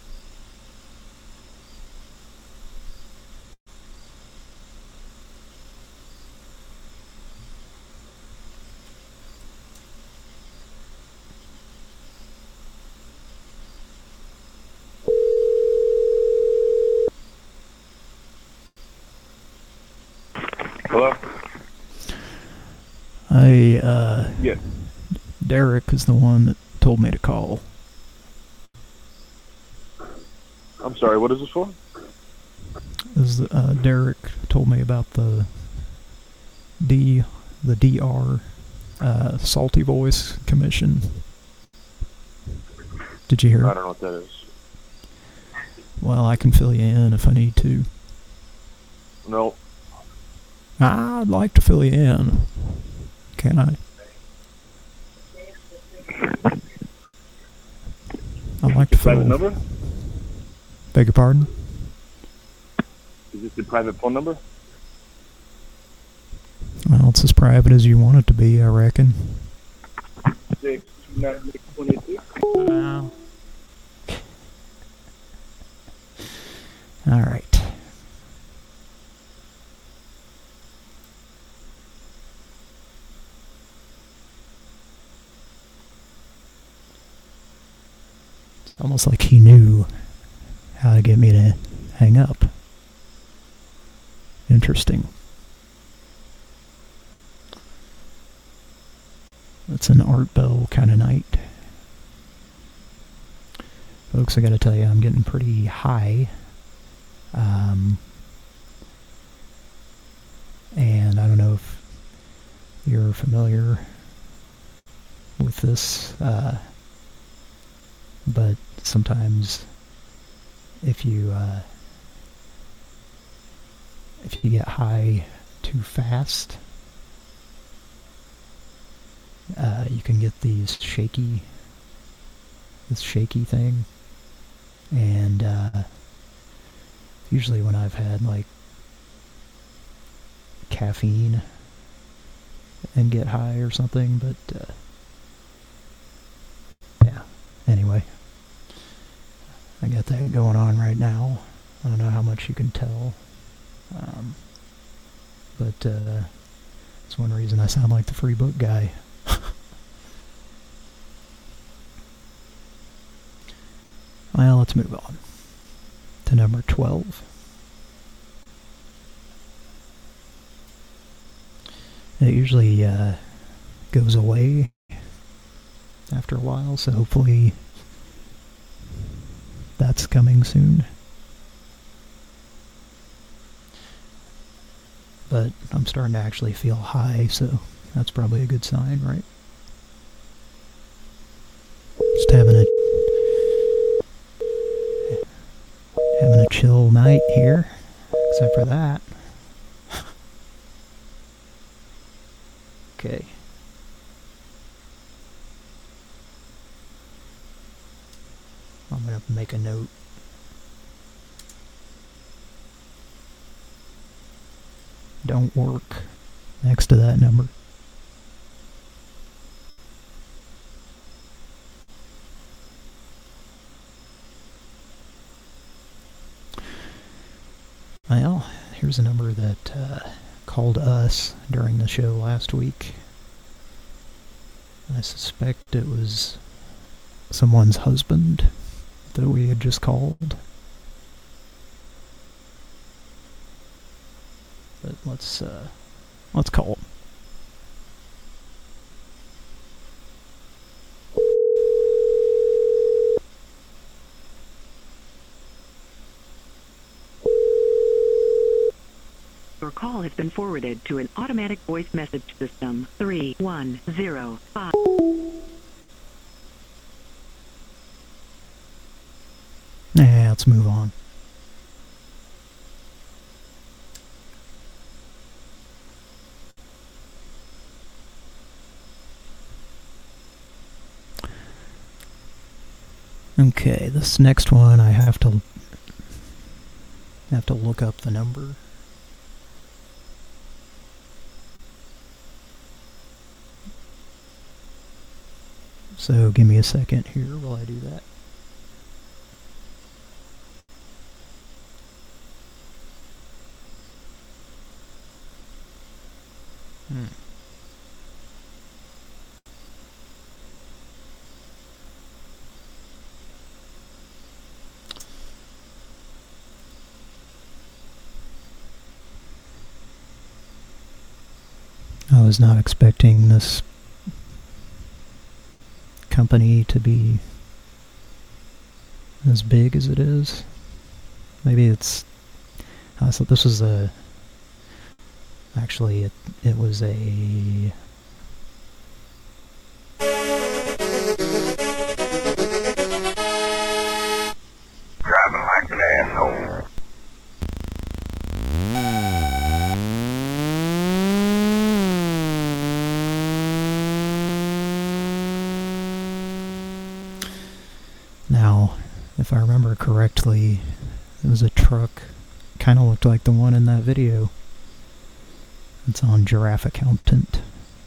Hello? I, uh... Yes. Derek is the one that told me to call. I'm sorry, what is this for? Is uh, Derek told me about the D, the D R, uh, Salty Voice Commission. Did you hear? I don't know what that is. Well, I can fill you in if I need to. No. I'd like to fill you in. Can I? I'd like to fill... Private number? Beg your pardon? Is this the private phone number? Well, it's as private as you want it to be, I reckon. six two nine six twenty-two. Wow. All right. It's almost like he knew how to get me to hang up. Interesting. It's an Art Bell kind of night. Folks, I gotta tell you, I'm getting pretty high. Um, and I don't know if you're familiar with this, uh, but sometimes if you, uh, if you get high too fast, uh, you can get these shaky, this shaky thing, and, uh, usually when I've had, like, caffeine and get high or something, but, uh, yeah, anyway, I got that going on right now. I don't know how much you can tell, um, but, uh, it's one reason I sound like the free book guy. Well, let's move on to number twelve. It usually uh, goes away after a while, so hopefully that's coming soon. But I'm starting to actually feel high, so that's probably a good sign, right? Just having a having a chill night here, except for that. Okay. I'm gonna make a note. Don't work next to that number. Well, here's a number that uh, called us during the show last week. I suspect it was someone's husband that we had just called. But let's, uh, let's call him. Your call has been forwarded to an automatic voice message system. three one zero five. Yeah, let's move on. Okay, this next one I have to have to look up the number. So give me a second here while I do that. Hmm. I was not expecting this company to be as big as it is. Maybe it's... Uh, so this was a... Actually, it, it was a... Driving like an asshole. Now, if I remember correctly, it was a truck, kind of looked like the one in that video. It's on Giraffe Accountant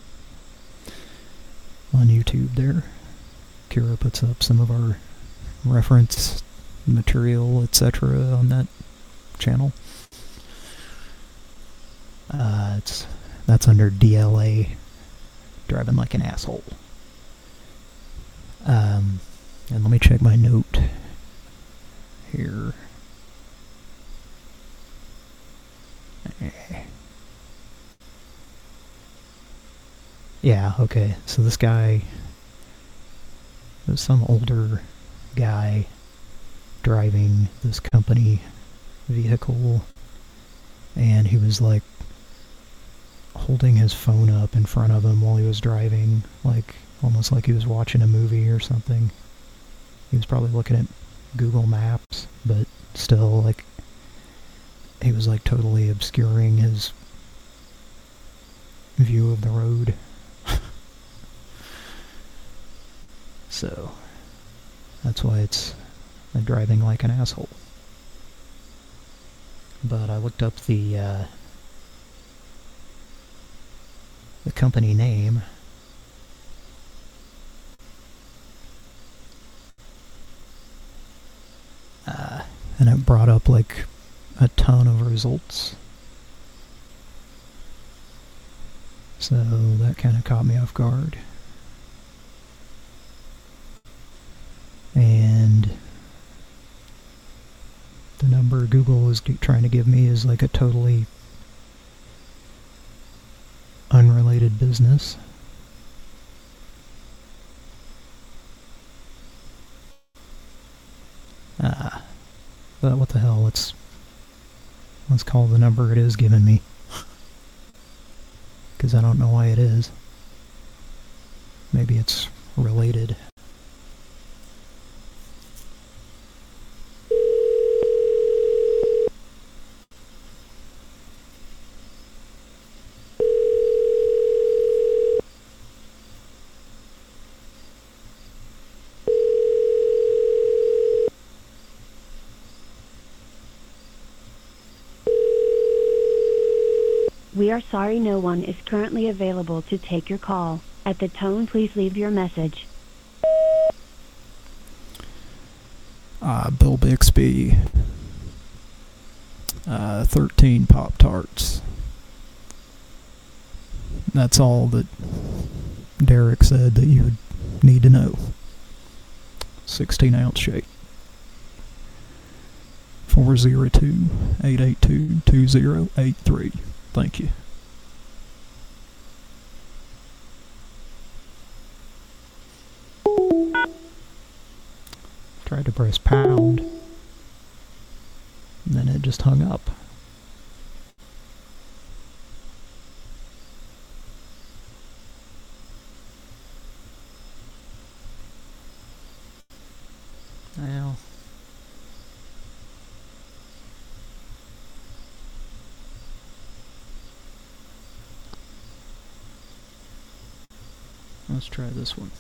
on YouTube there. Kira puts up some of our reference material, et cetera on that channel. Uh, it's that's under D L A, Driving Like an Asshole. Um... And let me check my note here. Yeah, okay. So this guy was some older guy driving this company vehicle, and he was like holding his phone up in front of him while he was driving, like almost like he was watching a movie or something. He was probably looking at Google Maps, but still, like, he was, like, totally obscuring his view of the road. So, that's why it's uh, driving like an asshole. But I looked up the, uh, the company name. Uh, and it brought up like a ton of results. So that kind of caught me off guard. And the number Google is trying to give me is like a totally unrelated business. Ah, but what the hell, let's, let's call the number it is giving me. Because I don't know why it is. Maybe it's related. We are sorry no one is currently available to take your call. At the tone, please leave your message. Uh, Bill Bixby. Uh, thirteen Pop-Tarts. That's all that Derek said that you would need to know. sixteen ounce shake. four zero two, eight eight two, two zero eight three. Thank you. Tried to press pound, and then it just hung up. Well, let's try this one.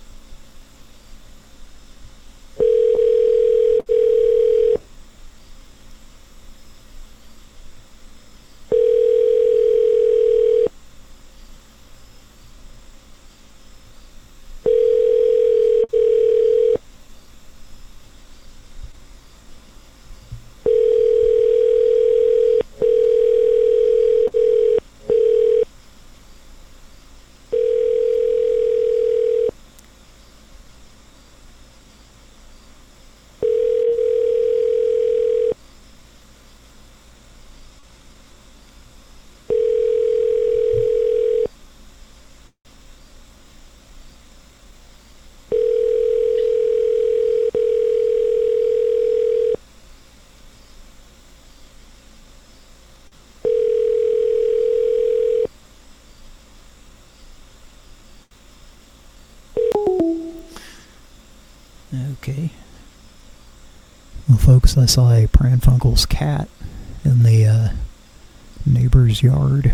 Okay. Well, folks, I saw a Pranfunkel's cat in the uh, neighbor's yard.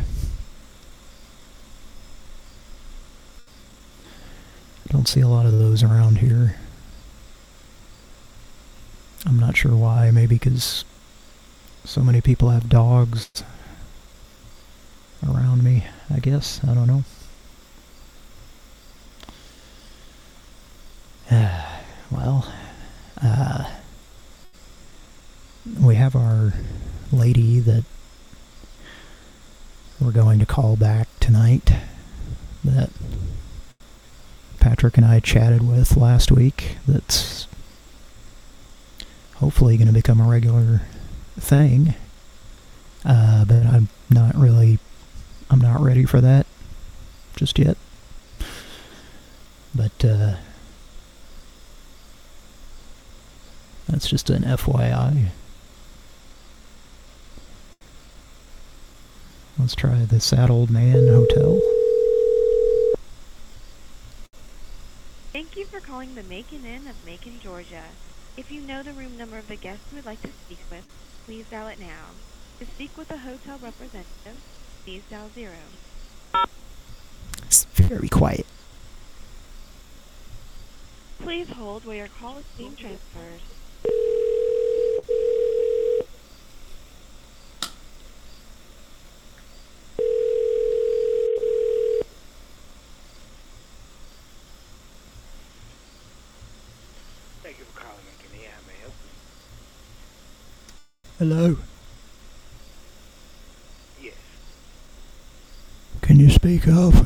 Don't see a lot of those around here. I'm not sure why. Maybe because so many people have dogs around me, I guess. I don't know. Well, uh, we have our lady that we're going to call back tonight that Patrick and I chatted with last week. That's hopefully going to become a regular thing. Uh, but I'm not really, I'm not ready for that just yet. But, uh, that's just an F Y I. Let's try the Sad Old Man Hotel. Thank you for calling the Macon Inn of Macon, Georgia. If you know the room number of the guest you would like to speak with, please dial it now. To speak with a hotel representative, please dial zero. It's very quiet. Please hold while your call is being transferred. Thank you for calling Macon Inn. How may I help you? Hello. Yes. Can you speak up?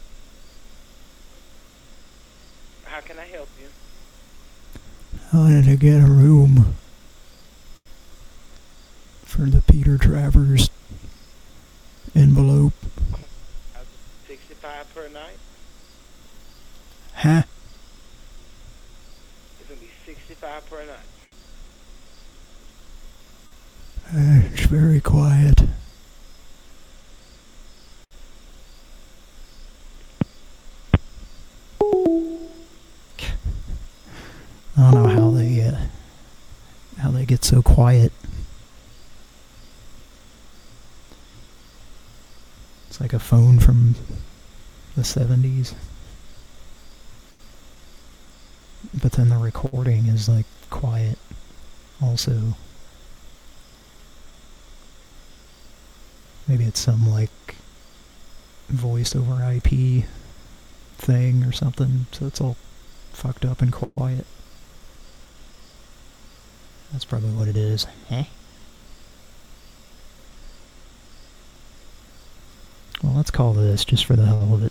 How can I help you? I wanted to get a room for the Peter Travers envelope. sixty-five per night? Huh? It's going to be sixty-five per night. Uh, it's very quiet. I don't know how they uh, how they get so quiet. It's like a phone from the seventies. But then the recording is like quiet also. Maybe it's some like voice over I P thing or something, so it's all fucked up and quiet. That's probably what it is. Eh? Well, let's call this just for the hell of it.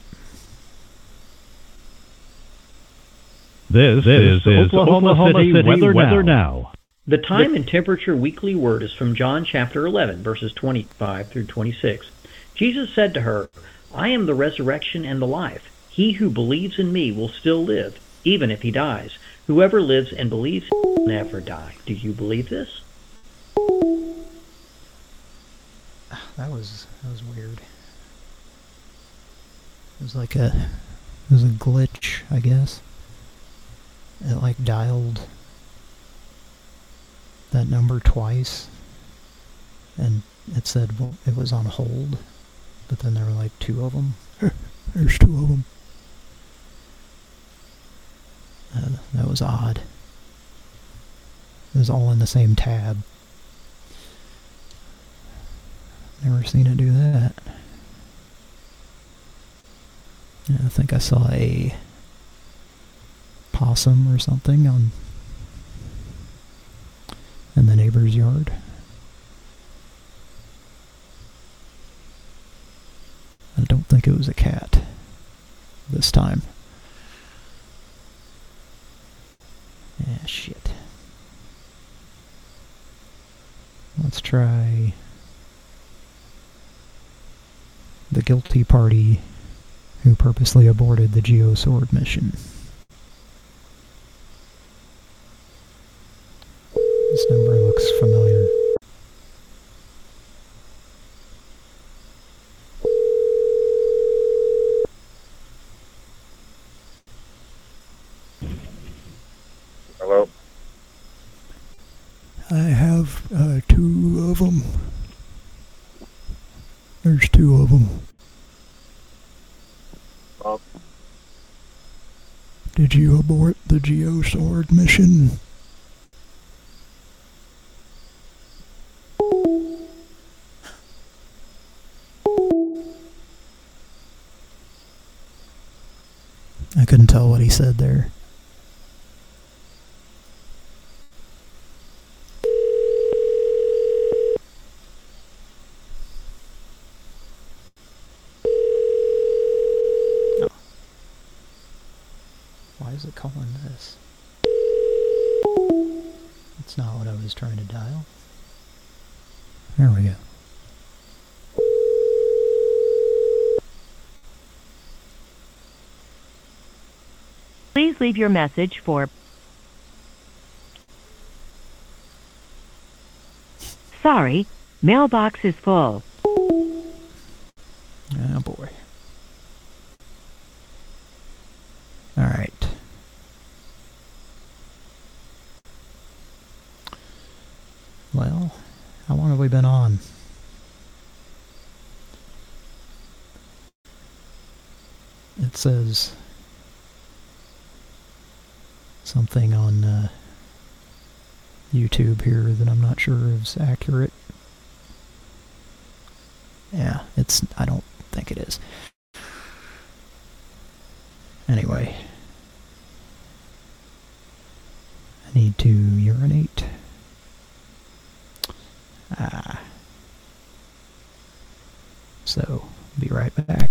This, this is, is Oklahoma, Oklahoma City, City Weather, weather now. now. The time and temperature weekly word is from John chapter eleven, verses twenty-five through twenty-six. Jesus said to her, I am the resurrection and the life. He who believes in me will still live, even if he dies. Whoever lives and believes will never die. Do you believe this? That was that was weird. It was like a it was a glitch, I guess. It like dialed that number twice, and it said well, it was on hold, but then there were like two of them. There's two of them. Uh, that was odd. It was all in the same tab. Never seen it do that. Yeah, I think I saw a possum or something on in the neighbor's yard. I don't think it was a cat this time. Yeah, shit. Let's try the guilty party who purposely aborted the Geosword mission. This number looks familiar. Hello? I have uh, two of them. There's two of them. Oh. Did you abort the Geosword mission? I couldn't tell what he said there. Why is it calling this? That's not what I was trying to dial. There we go. Please leave your message for... Sorry, mailbox is full. Oh boy. Alright. Well, how long have we been on? It says something on uh, YouTube here that I'm not sure is accurate. Yeah, it's, I don't think it is. Anyway. I need to urinate. Ah. So, be right back.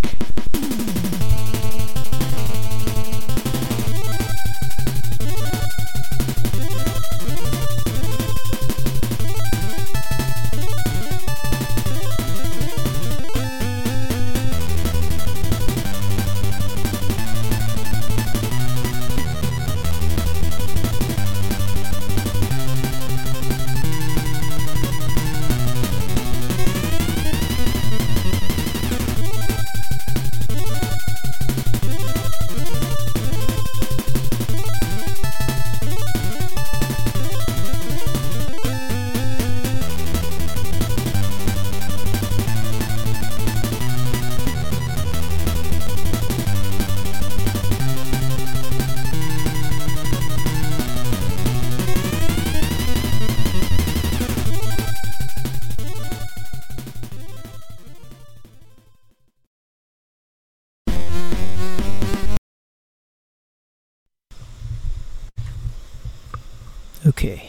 Okay.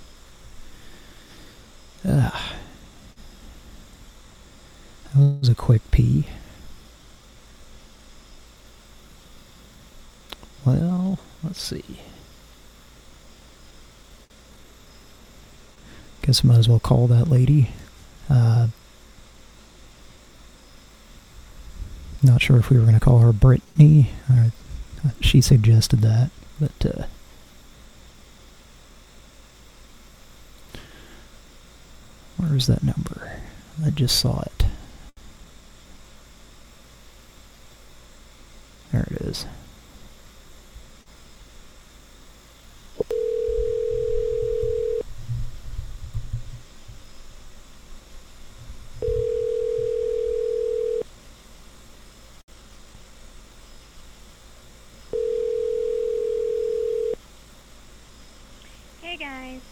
Ah. That was a quick pee. Well, let's see. guess I might as well call that lady. Uh, not sure if we were going to call her Brittany. Or, uh, she suggested that, but uh, where's that number? I just saw it. There it is. Hey guys.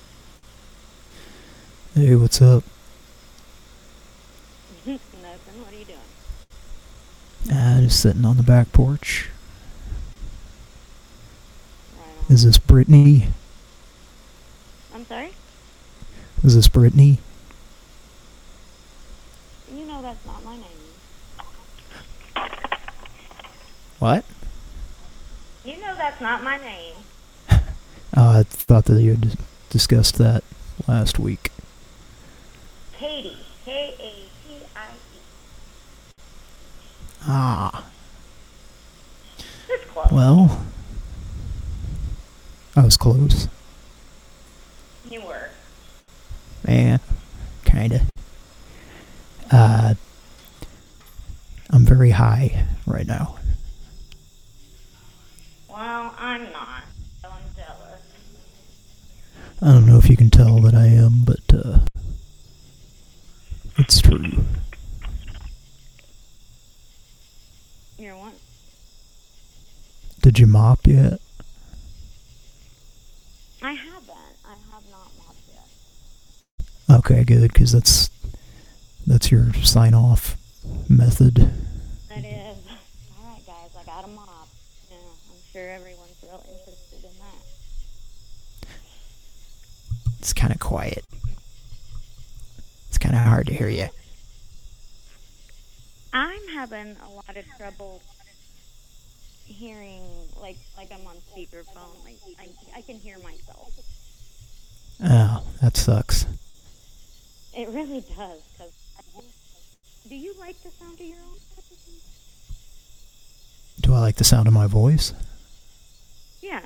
Hey, what's up? Nothing. What are you doing? Uh, just sitting on the back porch. Is this Brittany? I'm sorry? Is this Brittany? You know that's not my name. What? You know that's not my name. Uh, I thought that you had discussed that last week. Katie. K A T I E. Ah. That's close. Well, I was close. You were. Yeah, kinda. Uh, I'm very high right now. Well, I'm not. So I'm jealous. I don't know if you can tell that I am, but, uh, it's true. You're what? Did you mop yet? I haven't. I have not mopped yet. Okay, good, because that's, that's your sign-off method. That is. Alright guys, I got a mop. Yeah, I'm sure everyone's real interested in that. It's kind of quiet. It's kind of hard to hear you. I'm having a lot of trouble hearing, like like I'm on speakerphone. Like I, I can hear myself. Oh, that sucks. It really does. Cause do you like the sound of your own voice? Do I like the sound of my voice? Yeah.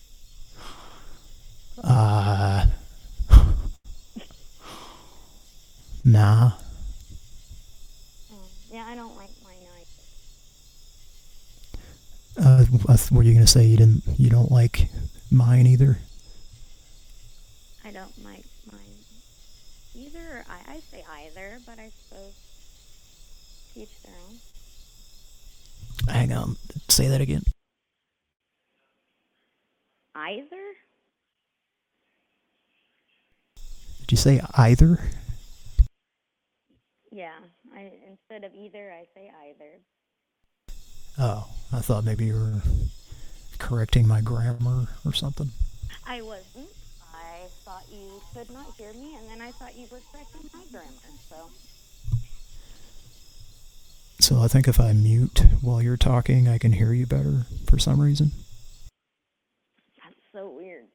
Uh... Nah. Oh, yeah, I don't like mine Uh, either. were you gonna say you didn't? You don't like mine either? I don't like mine either. I, I say either, but I suppose each their own. Hang on. Say that again. Either? Did you say either? Yeah. I instead of either, I say either. Oh, I thought maybe you were correcting my grammar or something. I wasn't. I thought you could not hear me, and then I thought you were correcting my grammar, so... So I think if I mute while you're talking, I can hear you better for some reason. That's so weird.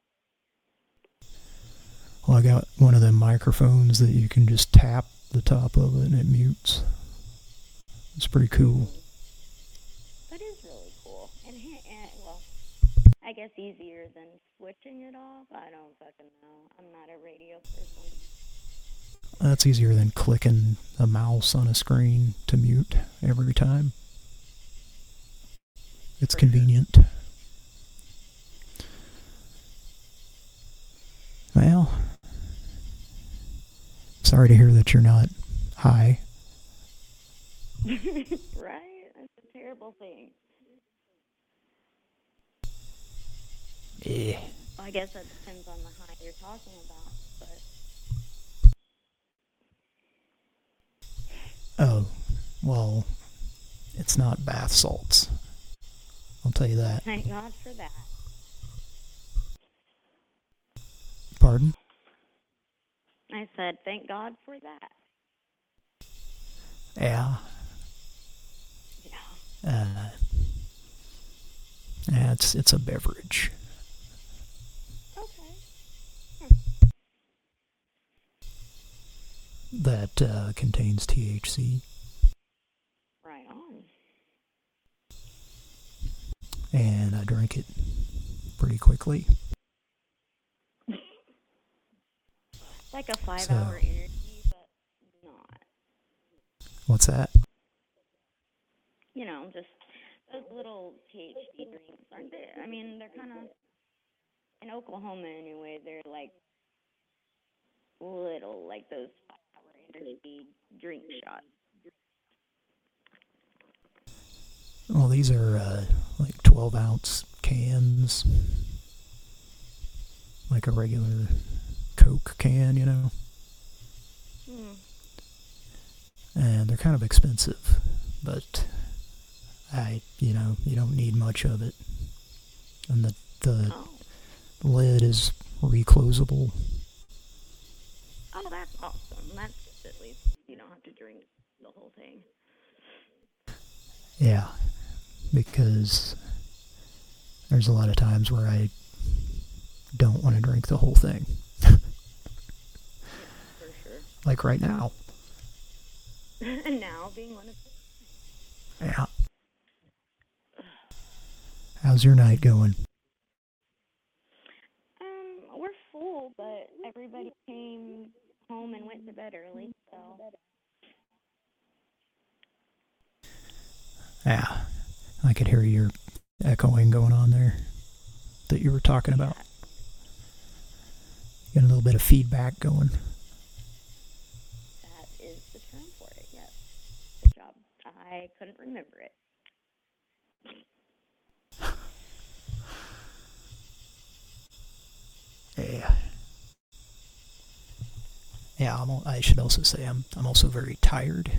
Well, I got one of the microphones that you can just tap the top of it and it mutes. It's pretty cool. That is really cool. And, and well, I guess easier than switching it off. I don't fucking know. I'm not a radio person. That's easier than clicking a mouse on a screen to mute every time. It's For convenient. Sure. Well, sorry to hear that you're not high. Right? That's a terrible thing. Yeah. Well, I guess that depends on the high you're talking about, but... Oh, well, it's not bath salts. I'll tell you that. Thank God for that. Pardon? I said, thank God for that. Yeah. Yeah. Uh, yeah, it's, it's a beverage. Okay. Hmm. that uh, contains T H C. Right on. And I drank it pretty quickly. Like a five So- hour energy, but not. What's that? You know, just those little T H C drinks, aren't they? I mean, they're kind of, in Oklahoma anyway, they're like little, like those five hour energy drink shots. Well, these are uh, like twelve ounce cans. Like a regular Coke can, you know? Hmm. And they're kind of expensive, but I, you know, you don't need much of it. And the, the Oh. lid is reclosable. Oh, that's awesome. That's good, at least. You don't have to drink the whole thing. Yeah, because there's a lot of times where I don't want to drink the whole thing. For sure. Like right now. And now being one of Yeah. How's your night going? Um, we're full, but everybody came home and went to bed early, so. Yeah, I could hear your echoing going on there that you were talking about. Got a little bit of feedback going. That is the term for it, yes. Good job. I couldn't remember it. Yeah. Yeah, I'm, al- I should also say I'm I'm also very tired.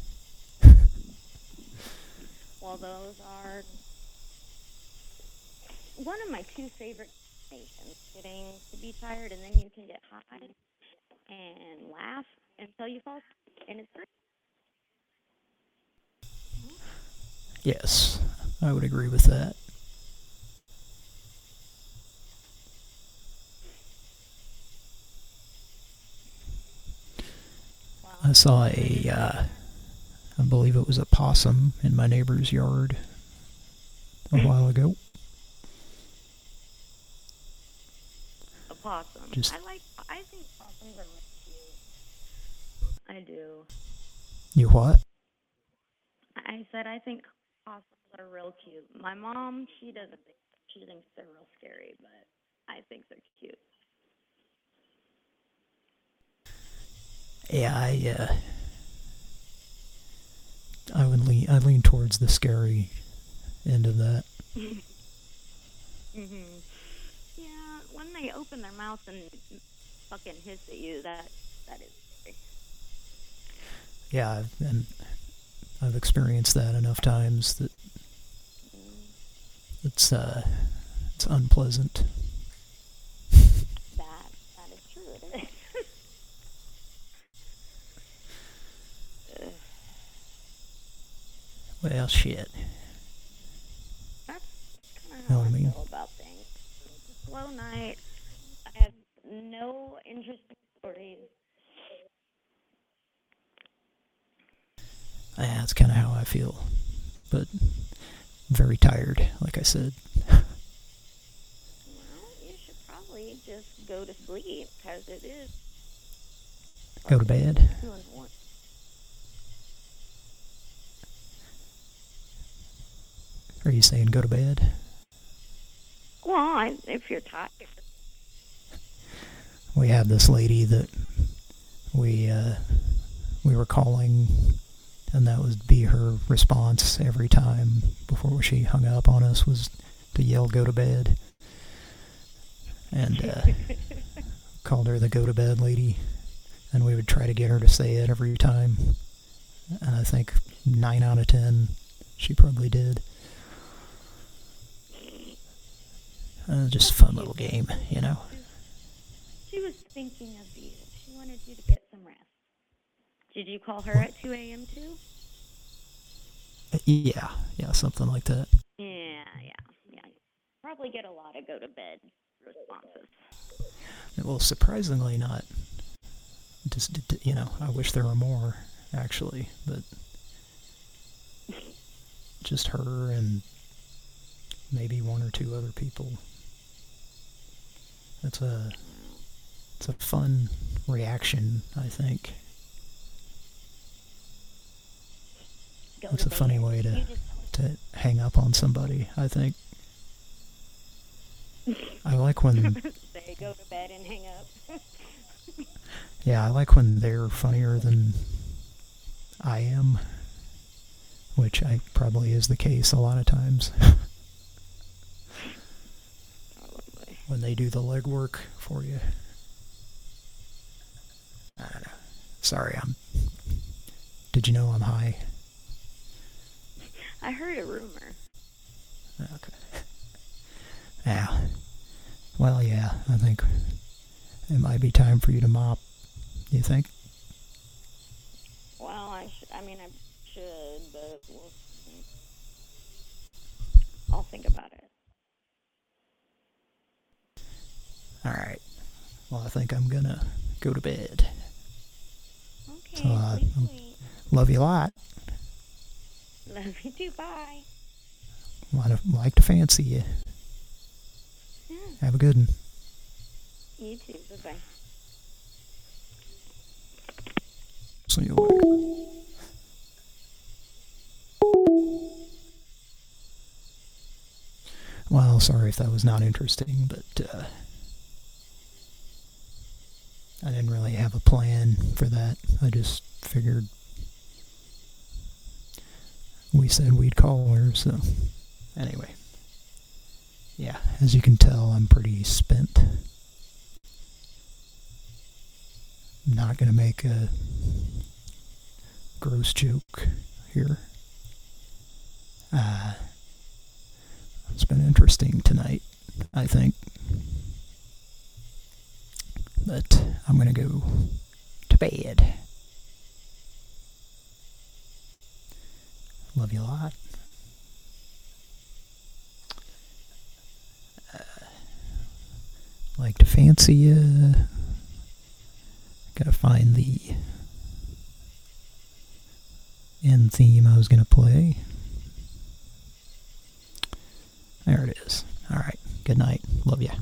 Well, those are one of my two favorite combinations, getting to be tired and then you can get high and laugh until you fall asleep, and it's great. Yes, I would agree with that. I saw a, uh, I believe it was a possum in my neighbor's yard a while ago. A possum. Just- I like, I think possums are really cute. I do. You what? I said I think possums are real cute. My mom, she doesn't think so. She thinks they're real scary, but I think they're cute. Yeah, I, uh, I would lean, I lean towards the scary end of that. Mhm. Yeah, when they open their mouth and fucking hiss at you, that that is scary. Yeah, I've, and I've experienced that enough times that it's, uh, it's unpleasant. That that is true. It is. Ugh. Well, shit. That's kind of Know how what I I mean? feel about things. It's a slow night. I have no interesting stories. Yeah, that's kind of how I feel. But very tired, like I said. Well, you should probably just go to sleep, because it is Go to bed. two and one. Are you saying go to bed? Well, I, if you're tired. We have this lady that we uh, we were calling, and that would be her response every time before she hung up on us, was to yell "go to bed," and uh, called her the "go to bed lady," and we would try to get her to say it every time, and I think nine out of ten she probably did. Uh, just a fun little game, you know. She was thinking of you. She wanted you to get some rest. Did you call her at two a.m. too? Yeah, yeah, something like that. Yeah, yeah, yeah. Probably get a lot of go to bed responses. Well, surprisingly not. just, you know, I wish there were more, actually, but just her and maybe one or two other people. It's a, it's a fun reaction, I think. It's a funny way to, to hang up on somebody, I think. I like when... Say, go to bed and hang up. Yeah, I like when they're funnier than I am, which I probably is the case a lot of times. When they do the legwork for you. I don't know. Sorry, I'm... Did you know I'm high? I heard a rumor. Okay. Yeah. Well, yeah, I think it might be time for you to mop. Do you think? Well, I sh- I mean, I should, but we'll see. I'll think about it. Alright. Well, I think I'm gonna go to bed. Okay, So, uh, sweet, um, sweet. love you a lot. Love you too, bye. Wanna- Like to fancy you. Yeah. Have a good one. You too, bye-bye. See you later. Well, sorry if that was not interesting, but uh, I didn't really have a plan for that. I just figured we said we'd call her, so anyway. Yeah, as you can tell, I'm pretty spent. I'm not going to make a gross joke here. Uh, it's been interesting tonight, I think. But I'm going to go to bed. Love you a lot. Uh, like to fancy you. Gotta find the end theme I was gonna play. There it is. Alright, good night. Love ya.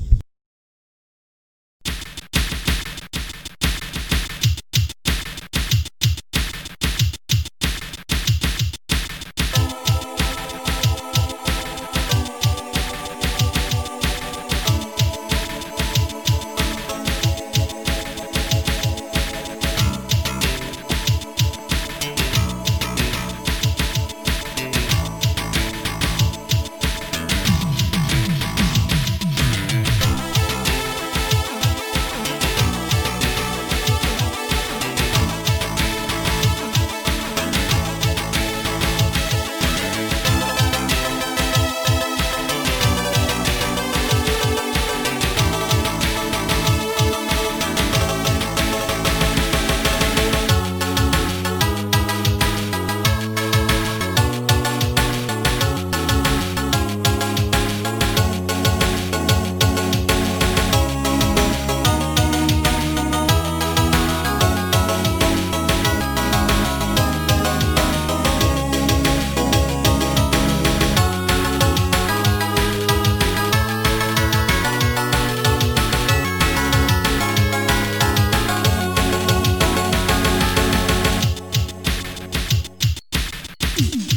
Mm-hmm.